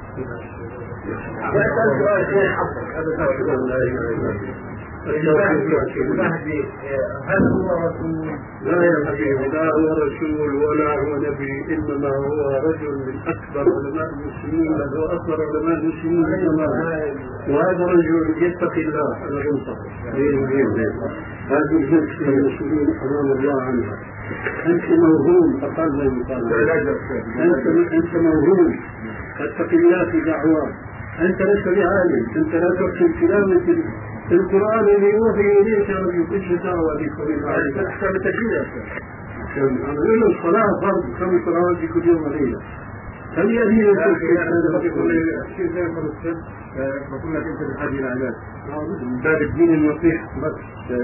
S1: المهدي هل هو رسول؟
S2: لا يا حبيبي لا هو رسول ولا هو نبي انما هو رجل من اكبر علماء المسلمين بل هو اكبر علماء المسلمين وهذا رجل يتقي الله انا بنصحه. هذه الجنس من المسلمين امام الله عنها. انت موهوم اقل من يقال انت انت موهوم اتق الله في دعواه. انت لست بعالم انت لا تحسن كلامك القرآن اللي يوحي إليك رجل كل دعوة لكم عليك أحكام تجيلة
S4: أقول له الصلاة فرض خمس صلوات في كل يوم وليلة. هل يعني يقول لي شيء زي ما قلت بقول لك أنت بحاجة إلى علاج من باب الدين النصيحة بس.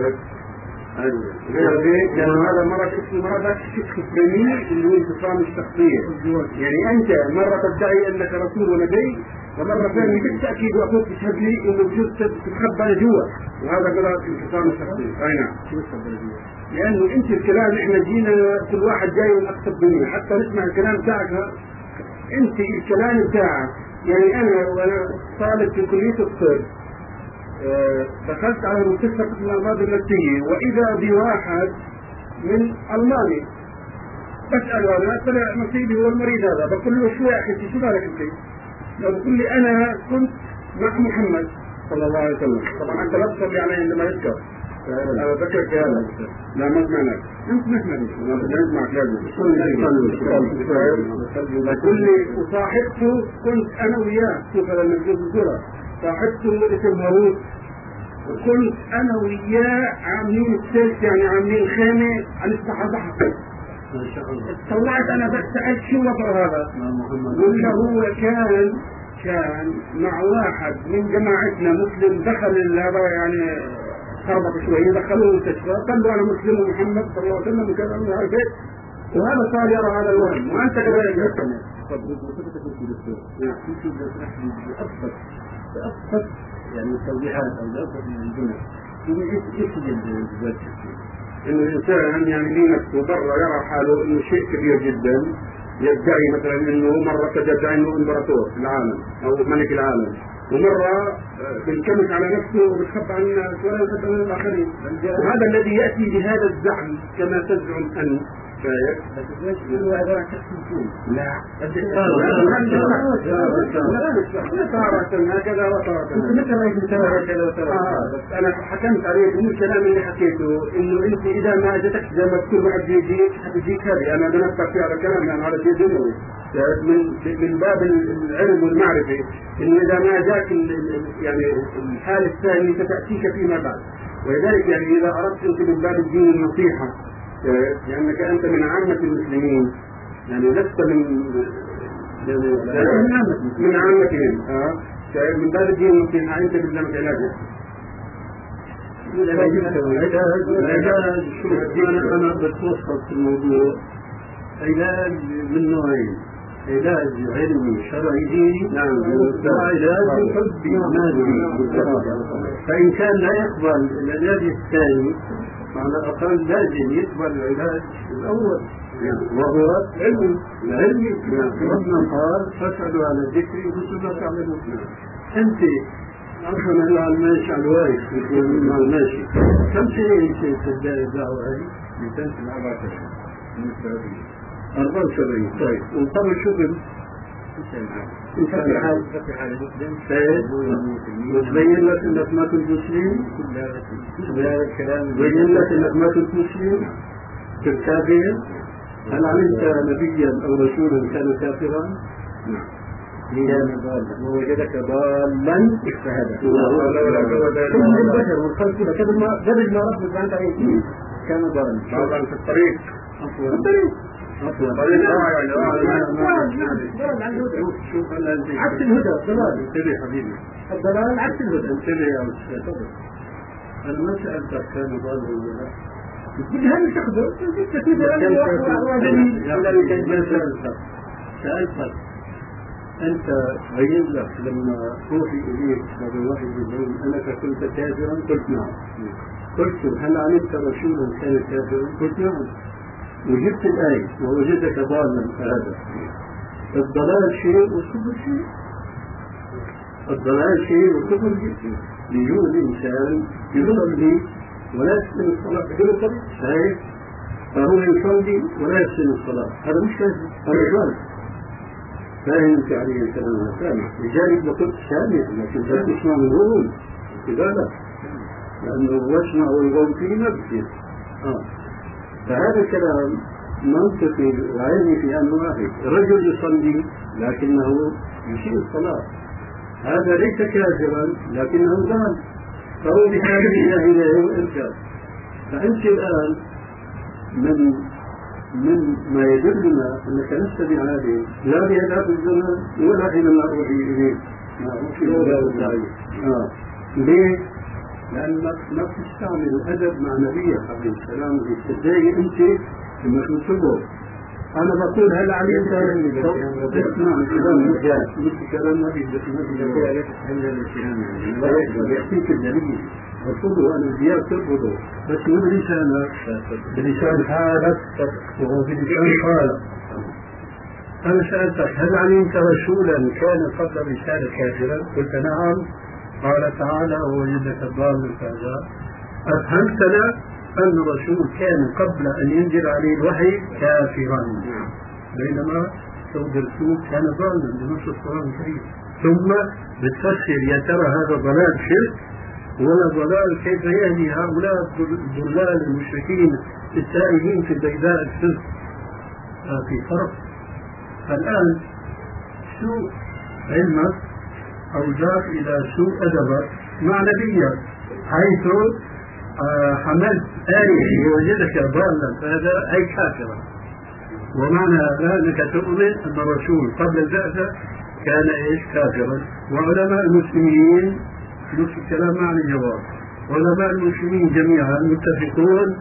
S4: غير ذلك لأن هذا مرض اسمه مرض الشيزوفرينيا اللي هو انفصام الشخصية. يعني أنت مرة تدعي أنك رسول ونبي ومرة ثانية بالتأكيد وأخوك تشهد لي إنه بجوز تتخبى جوا وهذا قرار انفصام الشخصية. أي نعم. لأنه أنت الكلام إحنا جينا كل واحد جاي من أقصى الدنيا حتى نسمع الكلام بتاعك. أنت الكلام بتاعك يعني أنا وأنا طالب في كلية الطب دخلت على مستشفى الأمراض النفسية وإذا بواحد من ألمانيا بسأل هذا طلع نصيبي هو المريض هذا بقول له شو يا أخي شو بالك أنت؟ لو بقول لي أنا كنت مع محمد صلى الله عليه وسلم. طبعا أنت لا تصلي عليه عندما يذكر أنا بذكرك في هذا لا ما سمعناك أنت ما سمعناك أنا بدي أسمعك لازم بقول لي وصاحبته كنت أنا وياه شوف هذا الموجود بالصورة صاحبته اسم هارون وكنت أنا وياه عاملين السلك يعني عاملين خيمة على الصحابة. طلعت أنا بس سألت شو وضع هذا ولا هو كان كان مع واحد من جماعتنا مسلم دخل هذا يعني خربط شوية دخلوه المستشفى قال له أنا مسلم ومحمد صلى الله عليه وسلم وكذا وهذا صار يرى هذا الوهم وأنت كذلك يسمع. بأبسط بأبسط يعني التوضيحات أو بأبسط من الجمل يسجل الذات إنه الإنسان يعني ليه نفسه برا يرى حاله إنه شيء كبير جدا يدعي مثلا إنه مرة يدعي إنه إمبراطور في العالم أو ملك العالم ومرة بنكمش على نفسه وبتخبى عن الناس ولا يخبى عن الآخرين. وهذا الذي يأتي بهذا الزعم كما تزعم أنت شايف بس ليش هو هذا شخص مسلم؟ لا تارة هكذا وتارة مثل ما يجب هكذا وتارة. بس أنا حكمت عليه من الكلام اللي حكيته إنه أنت إذا ما أجتك زي ما تقول واحد يجيك حتجيك هذه أنا بنفسك في هذا الكلام يعني على شيء دنيوي من من باب العلم والمعرفة إنه إذا ما جاك يعني الحالة الثانية ستأتيك فيما بعد. ولذلك يعني إذا أردت أنت من باب الدين النصيحة لأنك يعني أنت من عامة المسلمين يعني لست من يعني من عامتهم آه من باب الدين النصيحة أنت بلزمك علاجه. العلاج شو أنا أنا بتوسط في الموضوع علاج من نوعين علاج علمي شرعي نعم وعلاج طبي مادي. فإن كان لا يقبل العلاج الثاني على الأقل لازم يقبل العلاج الأول وهو علم العلم ربنا قال فاسألوا على الذكر وانتم لا تعملون. أنت أرحم الله على الماشي على الوارث يقول مع الماشي كم سنة أنت تبدأ الدعوة هذه؟ من سنة أربعة وسبعين أربعة وسبعين طيب وقبل شغل في حال في حال مسلم وتبين لك انك ما كنت مسلم بهذا الكلام بين لك انك ما كنت مسلم كنت كافر. هل علمت نبيا او رسولا كان كافرا؟ نعم. كان ضالا ووجدك ضالا فهدى. كل البشر والخلق كذا قبل ما قبل ما ربك انت عليه كان ضالا ضالا في الطريق في الطريق عكس الهدى الضلال. انتبه حبيبي الضلال عكس الهدى. انتبه يا أستاذ أنا ما سألتك كان ضالا ولا لا هل تقدر سألتك أنت غير لك لما أوحي إليك هذا الوحي يقول أنك كنت كافرا قلت نعم. قلت هل علمت رسولا كان كافرا قلت نعم. وجدت الآية ووجدك ضالا فهذا الضلال شيء والكفر شيء. الضلال شيء والكفر شيء. ليجوز الإنسان يصلي ولا يحسن الصلاة بدون الطريق صحيح فهو يصلي ولا يحسن الصلاة هذا مش كافر هذا ضلال. فاهم عليه الكلام والسلام لذلك لقد سامع لكن لا تسمع من الغول كذلك لأنه واسمع والغول في نفسه آه. فهذا الكلام منطقي وعلمي في أمر واحد. رجل يصلي لكنه يسيء الصلاة هذا ليس كافرا لكنه ضال فهو بحاجة إلى هداية وإرشاد. فأنت الآن من من ما يدلنا أنك لست بعالم لا بهذا الزمن ولا حينما أوحي إليك ما أوحي إليك. آه. ليه؟ لأنك ما تستعمل الأدب مع نبيك عليه السلام وتتضايق أنت لما تنصبه. أنا بقول هل عليك اسمع الكلام مجال مثل كلام نبي مثل يعطيك الدليل رفضه أنا زياد ترفضه بس مو بلسانك بلسان حالك وهو بلسان حالك. أنا سألتك هل علمت رسولا كان قبل رسالة كافرا؟ قلت نعم. قال تعالى ووجدك ضالا فهدى. أفهمتنا أن الرسول كان قبل أن ينزل عليه الوحي كافرا بينما سود الرسول كان ضالا بنص القرآن الكريم. ثم بتفسر يا ترى هذا ضلال شرك ولا ضلال كيف يهدي هؤلاء الضلال المشركين التائهين في بيداء الشرك. آه في فرق. الآن سوء علمك أوجاك إلى سوء أدبك مع نبيك حيث آه حملت آية وجدك ضالا فهذا أي كافرا. ومعنى هذا أنك تؤمن أن الرسول قبل البعثة كان إيش كافرا. وعلماء المسلمين نفس الكلام معنى الجواب. علماء المسلمين جميعا متفقون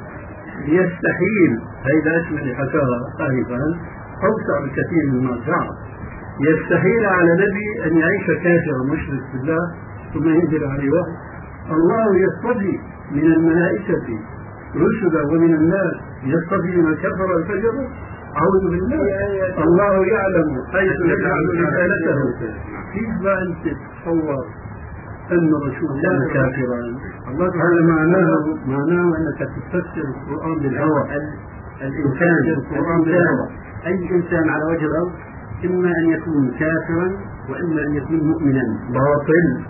S4: يستحيل هيدا اسم اللي حكاها آنفا أوسع بكثير مما ادعى. يستحيل على نبي أن يعيش كافرا مشرك بالله ثم ينزل عليه وحي. الله يصطفي من الملائكة رسلا ومن الناس يصطفي من كفر الفجر. أعوذ بالله. الله يعلم حيث يجعل رسالته. كيف ما أنت تتصور أن رسول كان كافرا؟ هذا معناه معناه أنك تفسر القرآن بالهوى. الإنسان القرآن بالهوى. أي إنسان على وجه الأرض إما أن يكون كافرا وإما أن يكون مؤمنا. باطل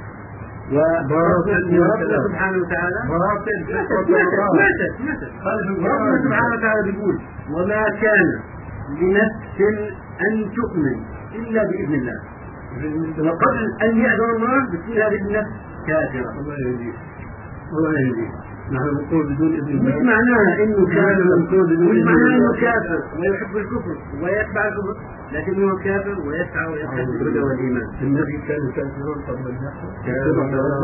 S4: وباطل من ربنا سبحانه وتعالى باطل. ماتت ماتت ربنا سبحانه وتعالى بيقول وما كان لنفس أن تؤمن إلا بإذن الله. وقبل أن يأذن الله بتكون هذه النفس كافرة. الله يهديك الله يهديك. نحن نقول بدون إذن الله. مش معناها إنه كافر مش معناها إنه كافر ويحب الكفر ويتبع الكفر لكنه كافر ويسعى ويسعى بالهدى والإيمان. النبي كان كافرا قبل النحو.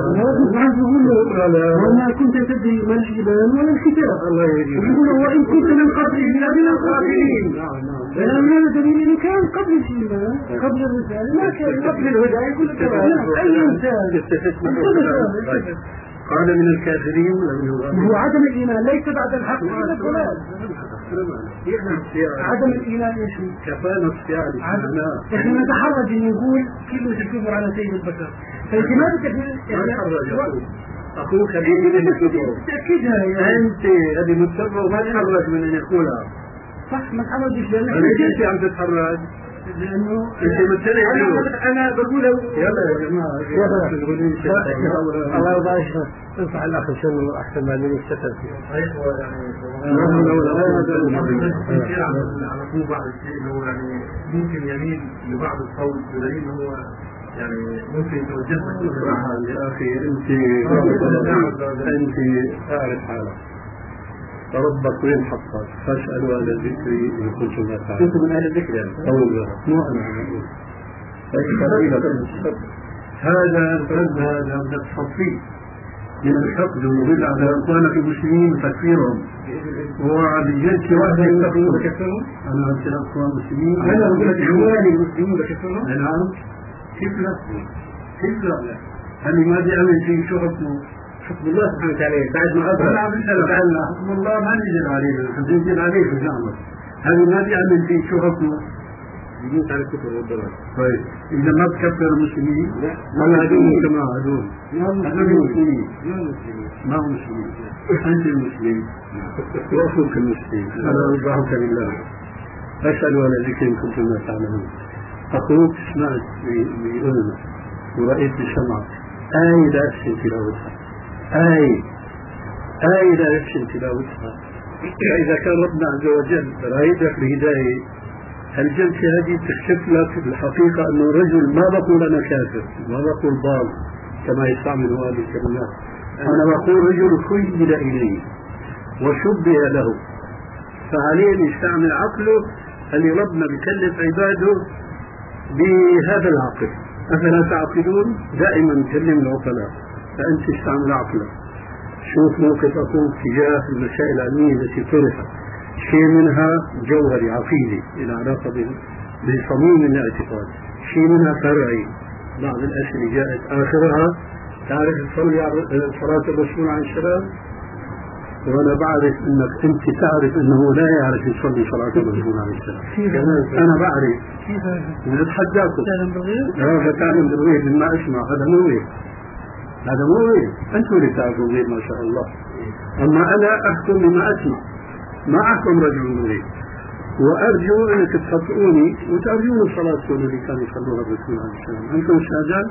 S4: وما كنت تدري ما الإيمان ولا الكتاب. الله يهديك. وإن كنت من قبله من الغافلين. نعم نعم. هذا دليل إنه كان قبل الإيمان قبل الرسالة ما كان قبل الهدى يقول الكلام. أي إنسان قال من الكافرين هو عدم الإيمان ليس بعد الحق إلا الضلال. عدم الإيمان ايش هو؟ كفانا الصيام. احنا نتحرج ان نقول كله الكفر على سيد البشر. فانت ما بتحرج اخوك تأكدها انت هذه متفقة وما تحرج من ان يقولها. صح ما تحرجش لانك انت عم تتحرج لانه انت متسرع. انا بقول يلا يا جماعه الله يرضى عليك انصح الاخ شنو احسن ما من الستر فيه. ايوه يعني على طول بعض الشيء اللي هو يعني ممكن يميل لبعض القول بدليل ان هو يعني ممكن يوجهك صراحه يا اخي انت انت اعرف حالك ربك وين حطك فاسألوا أهل الذكر إن كنتم لا تعلمون. كنتم من أهل الذكر يعني؟ أولا مو أنا هذا الفرد هذا بدك تصفيه من الحقد ويدل على إخوانك المسلمين وتكفيرهم. هو بجد واحد يكفرهم. أنا أرسل أخوان المسلمين. أنا أقول لك إخواني المسلمين بكفرهم. نعم. كيف لا؟ كيف لا؟ هل ما بيعمل شيء شو حكمه؟ حكم الله سبحانه وتعالى بعد ما أظهر حكم الله ما نزل علينا نحن ننزل عليه في الجامعة. هذا ما بيعمل فيه شو حكمه؟ يموت على الكفر والضلال. طيب إذا ما تكفر المسلمين ولا هدوم كما هدوم هدوم مسلمين ما هم مسلمين. أنت المسلم وأخوك المسلم. أنا أرضاك لله. أسأل ولا ذكر إن كنتم لا تعلمون. أخوك سمعت بأذنك ورأيت بسمعك آية لا أحسن تلاوتها. آية آية لا يحسن تلاوتها. إذا كان ربنا عز وجل رايدك بهداية الجلسة هذه تكشف لك في الحقيقة أنه رجل ما بقول أنا كافر ما بقول ضال كما يستعمل هذه الكلمات. أنا بقول رجل خيل إليه وشبه له فعليه أن يستعمل عقله اللي ربنا بكلف عباده بهذا العقل. أفلا تعقلون؟ دائما كلم العقلاء، فأنت استعمل عقلك. شوف موقف أخوك تجاه المسائل العلمية التي طرحت، شيء منها جوهري عقيدي إلى علاقة بصميم الاعتقاد، شيء منها فرعي، بعض الأسئلة جاءت آخرها تعرف تصلي على صلاة الرسول عليه السلام، وأنا بعرف أنك أنت تعرف أنه لا يعرف يصلي صلاة الرسول عليه السلام. أنا بعرف، أنا أتحداكم هذا تعلم بالغيب مما أسمع، هذا مو غيب، هذا مو غيب، أنتم اللي تعرفوا غيب ما شاء الله. أما أنا أحكم بما أسمع، ما أحكم رجل غيب. وأرجو أنك تخطئوني وترجون صلاتكم الذي كان يصلوها الرسول عليه السلام. أنتم السادات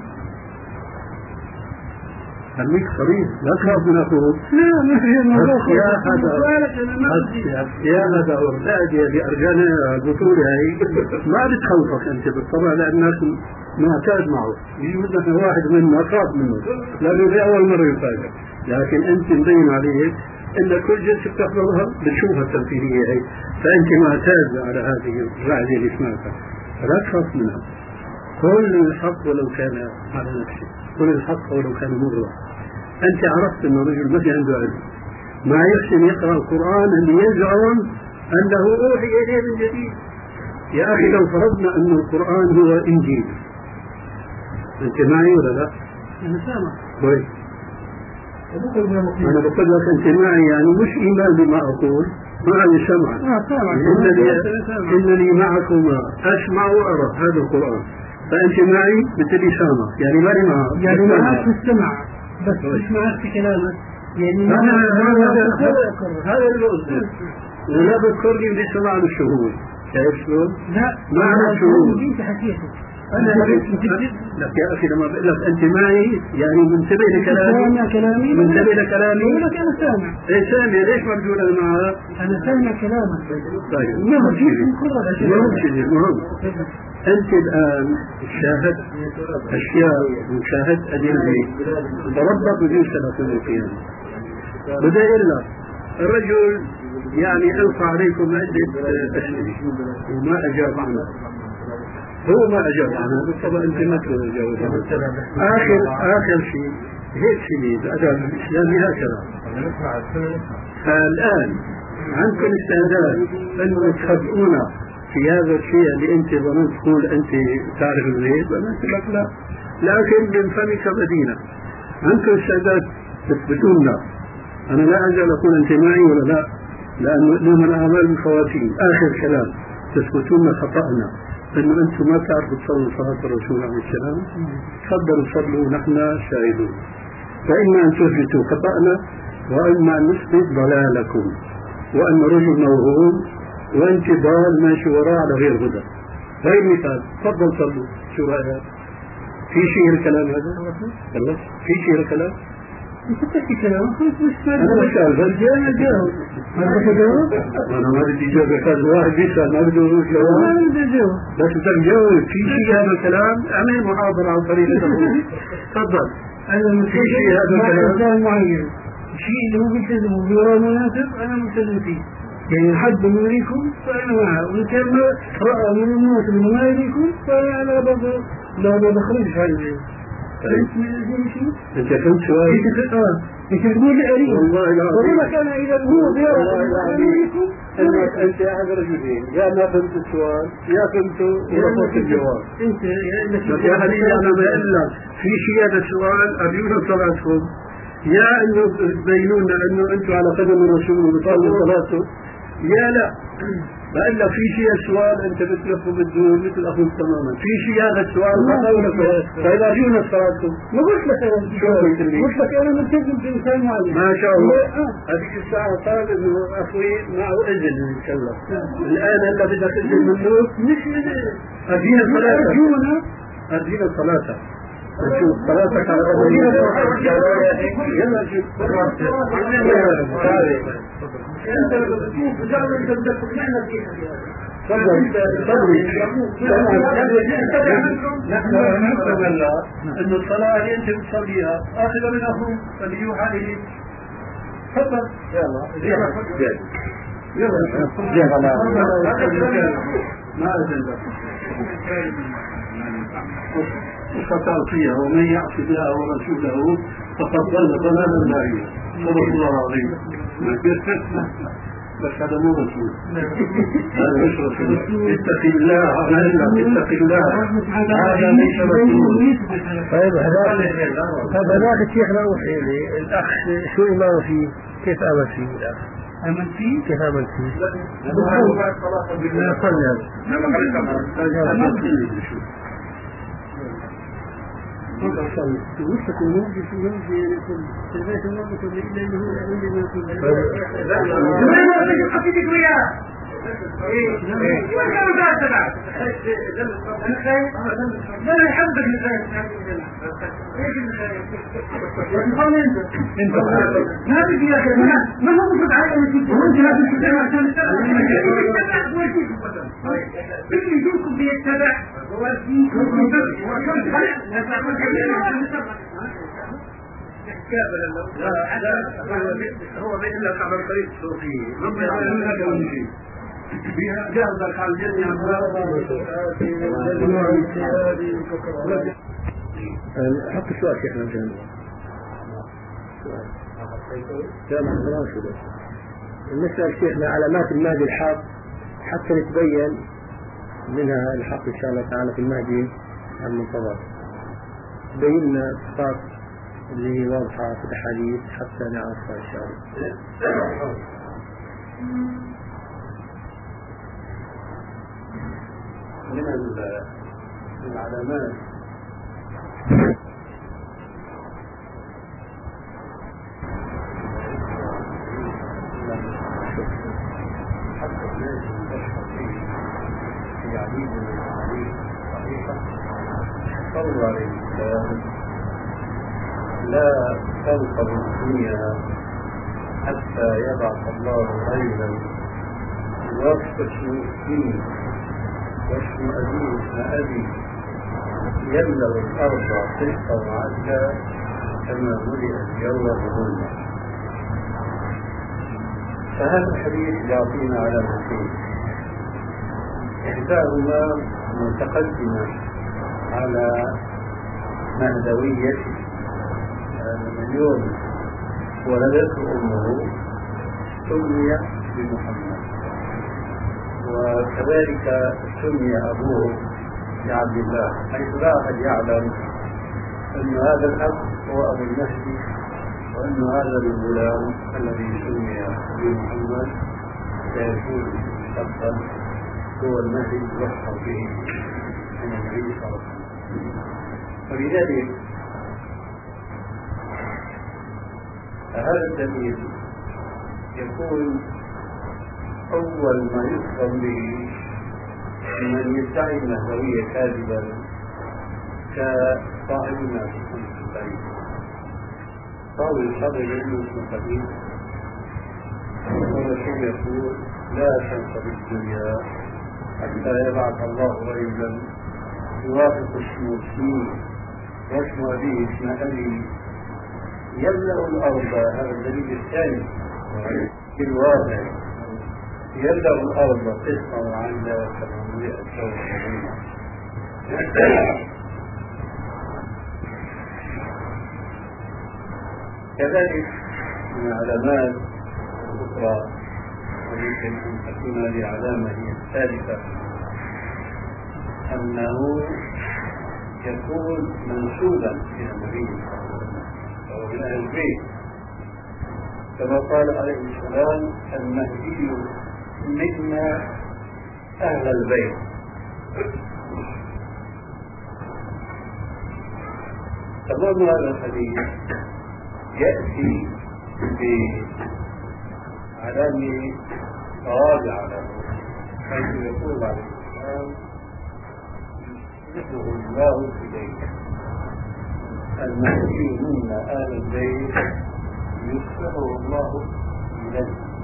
S4: خليك صريح، لا تخاف من أخوك. لا ما في الموضوع يا هذا يا هذا أرجاء بأرجان البطولة هاي ما بتخوفك أنت بالطبع، لأن الناس معتاد معه، يجي مثلا واحد منا خاف منه لأنه في أول مرة يفاجئ، لكن أنت مبين عليك إن كل جلسة بتحضرها بتشوفها التمثيلية هي، فأنت معتاد على هذه الرعدة اللي سمعتها، فلا تخاف منها. قل الحق ولو كان على نفسك، قل الحق ولو كان مرة. أنت عرفت أن الرجل ما في عنده علم، ما يحسن يقرأ القرآن اللي يزعم أنه أوحي إليه من جديد. يا أخي لو فرضنا أن القرآن هو إنجيل، أنت معي ولا لا؟
S1: أنا سامع.
S4: كويس. أنا بقول لك أنت معي، يعني مش إيمان بما أقول، معي سمعا.
S1: آه سامع.
S4: إنني, إنني معكما أسمع وأرى هذا القرآن، فأنت معي بالتالي سامع، يعني ماني معك.
S1: يعني معك في السمع بس مش معك في كلامك. يعني
S4: هذا هذا اللي قصدي. ولا بذكر لي بسمع الشهود، شايف شلون؟
S1: لا
S4: ما أنا شهود.
S1: أنت حكيته.
S4: أنا لك يا أخي لما بقول لك أنت معي يعني منتبه لكلامي.
S1: كلامي
S4: منتبه لكلامي.
S1: بقول لك أنا سامع.
S4: إيه سامع، ليش ما بقول أنا معك؟
S1: أنا سامع كلامك.
S4: طيب.
S1: ما في
S4: المهم شيء المهم. أنت الآن شاهدت أشياء وشاهدت أدلة تربط بجلسة يوم القيامة. بدأ إلا الرجل يعني ألقى عليكم عدة أسئلة وما أجاب عنها، هو ما أجاب عنها بالطبع أنت ما تجاوب عنها. آخر آخر شيء هيك شيء الأدب الإسلامي هكذا. فالآن عندكم استعداد أن تخبئونا في هذا الشيء اللي أنت ظننت تقول أنت تعرف الغيب؟ أنا أقول لك لا، لكن من فمك مدينة. عندكم استعداد تثبتونا؟ أنا لا أزال أقول أنت معي ولا لا، لأنه إنما الأعمال بالخواتيم. آخر كلام تثبتون خطأنا أنه أنتم ما تعرفوا تصلوا صلاة الرسول عليه السلام، تفضلوا صلوا نحن شاهدون. فإما أن تثبتوا خطأنا وإما أن نثبت ضلالكم، وأن رجل موهوم وأنت ضال ماشي وراء على غير هدى. غير مثال، تفضل صلوا. شو رأيك؟ في شيء الكلام هذا؟ خلص في شيء الكلام؟
S1: أنت تحكي كلام
S4: أنا بسأل بس
S1: أنا جاوب. ما بتجاوب؟
S4: أنا ما بدي جاوب، كان واحد بيسأل ما بده يقول جواب.
S1: ما بدي أجاوب.
S4: بس بدك تجاوب في شيء هذا الكلام، اعمل محاضرة عن طريق التفضل. تفضل.
S1: أنا
S4: في شيء هذا الكلام.
S1: إنسان معين. الشيء اللي هو بيلتزمه بيرى مناسب أنا ملتزم فيه. يعني حد من يريكم فأنا معه، وإن كان رأى من المناسب إنه ما يريكم فأنا برضه لا بدخلش هذا.
S4: أنت فهمت سؤالي؟
S1: آه. أنت تقول لي أريد.
S4: والله العظيم.
S1: والله كان إذا هو بيرى أريكم.
S4: أنك أنت أحد رجلين، يا ما فهمت السؤال يا فهمته ورفضت الجواب.
S1: أنت
S4: يا يا حبيبي أنا ما إلا في شيء هذا السؤال أبينا صلاتكم، يا إنه تبينون إنه أنتم على قدم الرسول وبتصلوا صلاته، يا لا فإلا في شيء السؤال أنت بتلفه بالدور مثل أخوك تماما. في شيء هذا السؤال ما قولك فإذا أبينا صلاتكم.
S1: ما قلت لك أنا
S4: شو قلت لي؟
S1: قلت لك أنا ملتزم بإنسان معين.
S4: ما شاء الله. هذيك الساعة قال إنه أخوي معه إذن إن شاء الله. الآن هلا بدك إذن منه؟
S1: مش
S4: أدينا صلاة.
S1: أرجونا
S4: أدينا صلاة. نشوف صلاتك على قدر يلا شوف.
S1: أنت بتشوف جعل أنت بدك تقنعنا فيها.
S4: تفضل نحن نتمنى أن الصلاة اللي أنت بتصليها آخذ من أخوك اللي يوحى إليك. تفضل يلا. ما أجل وقتل فيها ومن يعصي الله ورسوله فقد ضل ضلالا بعيدا. صدق الله العظيم. بس هذا مو رسول، هذا مش رسول. اتق الله اتق الله، هذا ليس رسول.
S5: طيب هذا ذاك شيخنا أوحي لي الأخ شو إيمانه فيه؟ كيف آمن فيه الأخ؟
S4: آمن فيه؟
S5: كيف آمن فيه؟
S4: هو بعد صلاة بالله صلى وشك الموجي في الموجي يقول سلبات الموجي تقول إلا اللي هو عندي ما يقول لا لا لا لا قصيدك وياه ايه وين كانوا ذات تبعك انا خايف لا الحمد لله ايش اللي خايف انت انت ما بدي يا اخي ما هو مفروض علي وانت لازم تتابع عشان بدي يجوكم بيتبع ووديكم
S2: هو بإذن الله على الطريق الصوفي هم يعلمون شيء جاهزك على الجنة
S5: حط السؤال شيخنا الجنة نسأل شيخنا علامات المهدي الحق حتى نتبين منها الحق إن شاء الله تعالى في المهدي المنتظر. بينا صفات اللي هي واضحة في الحديث حتى نعرفها إن شاء الله.
S2: من العلامات حتى الناس تشعر فيه في عديد من الأحاديث الصحيحة صلى الله عليه وسلم لا تنقض الدنيا حتى يبعث الله رجلا يوافق اسمه واسم أبيه اسم أبي يملأ الأرض صدقا وعدلا كما ملئت يوم ظلما. فهذا الحديث يعطينا علامتين، إحداهما متقدمة على مهدويته، من يوم ولدته أمه سمي بمحمد، وكذلك سمي أبوه بعبد الله، حيث لا أحد يعلم أن هذا الأب هو أبو المهدي، وأن هذا الغلام الذي سمي بمحمد سيكون شخصا هو المهدي يحفظ به من النبي صلى الله عليه وسلم. ولذلك هذا الدليل يكون أول ما يفهم به من يدعي المهدوية كاذبا كصاحبنا في كل البيت قول الحضر يجب القديم والرسول يقول لا تنقضي الدنيا حتى يبعث الله رجلا يوافق اسم اسمه واسم أبيه اسم أبي يملأ الأرض. هذا الدليل الثاني بالواقع يملأ الأرض قسطا وعدلا كما ملئت يوم ظلما. كذلك من العلامات الأخرى ويمكن أن تكون هذه علامة هي الثالثة أنه يكون منسوبا إلى النبي صلى الله عليه وسلم وهو من أهل البيت، كما قال عليه السلام المهدي منا أهل البيت. تمام هذا الحديث يأتي بعلامة رابعة له، حيث يقول عليه السلام يسره الله إليك المهدي منا أهل البيت يسره الله إليك.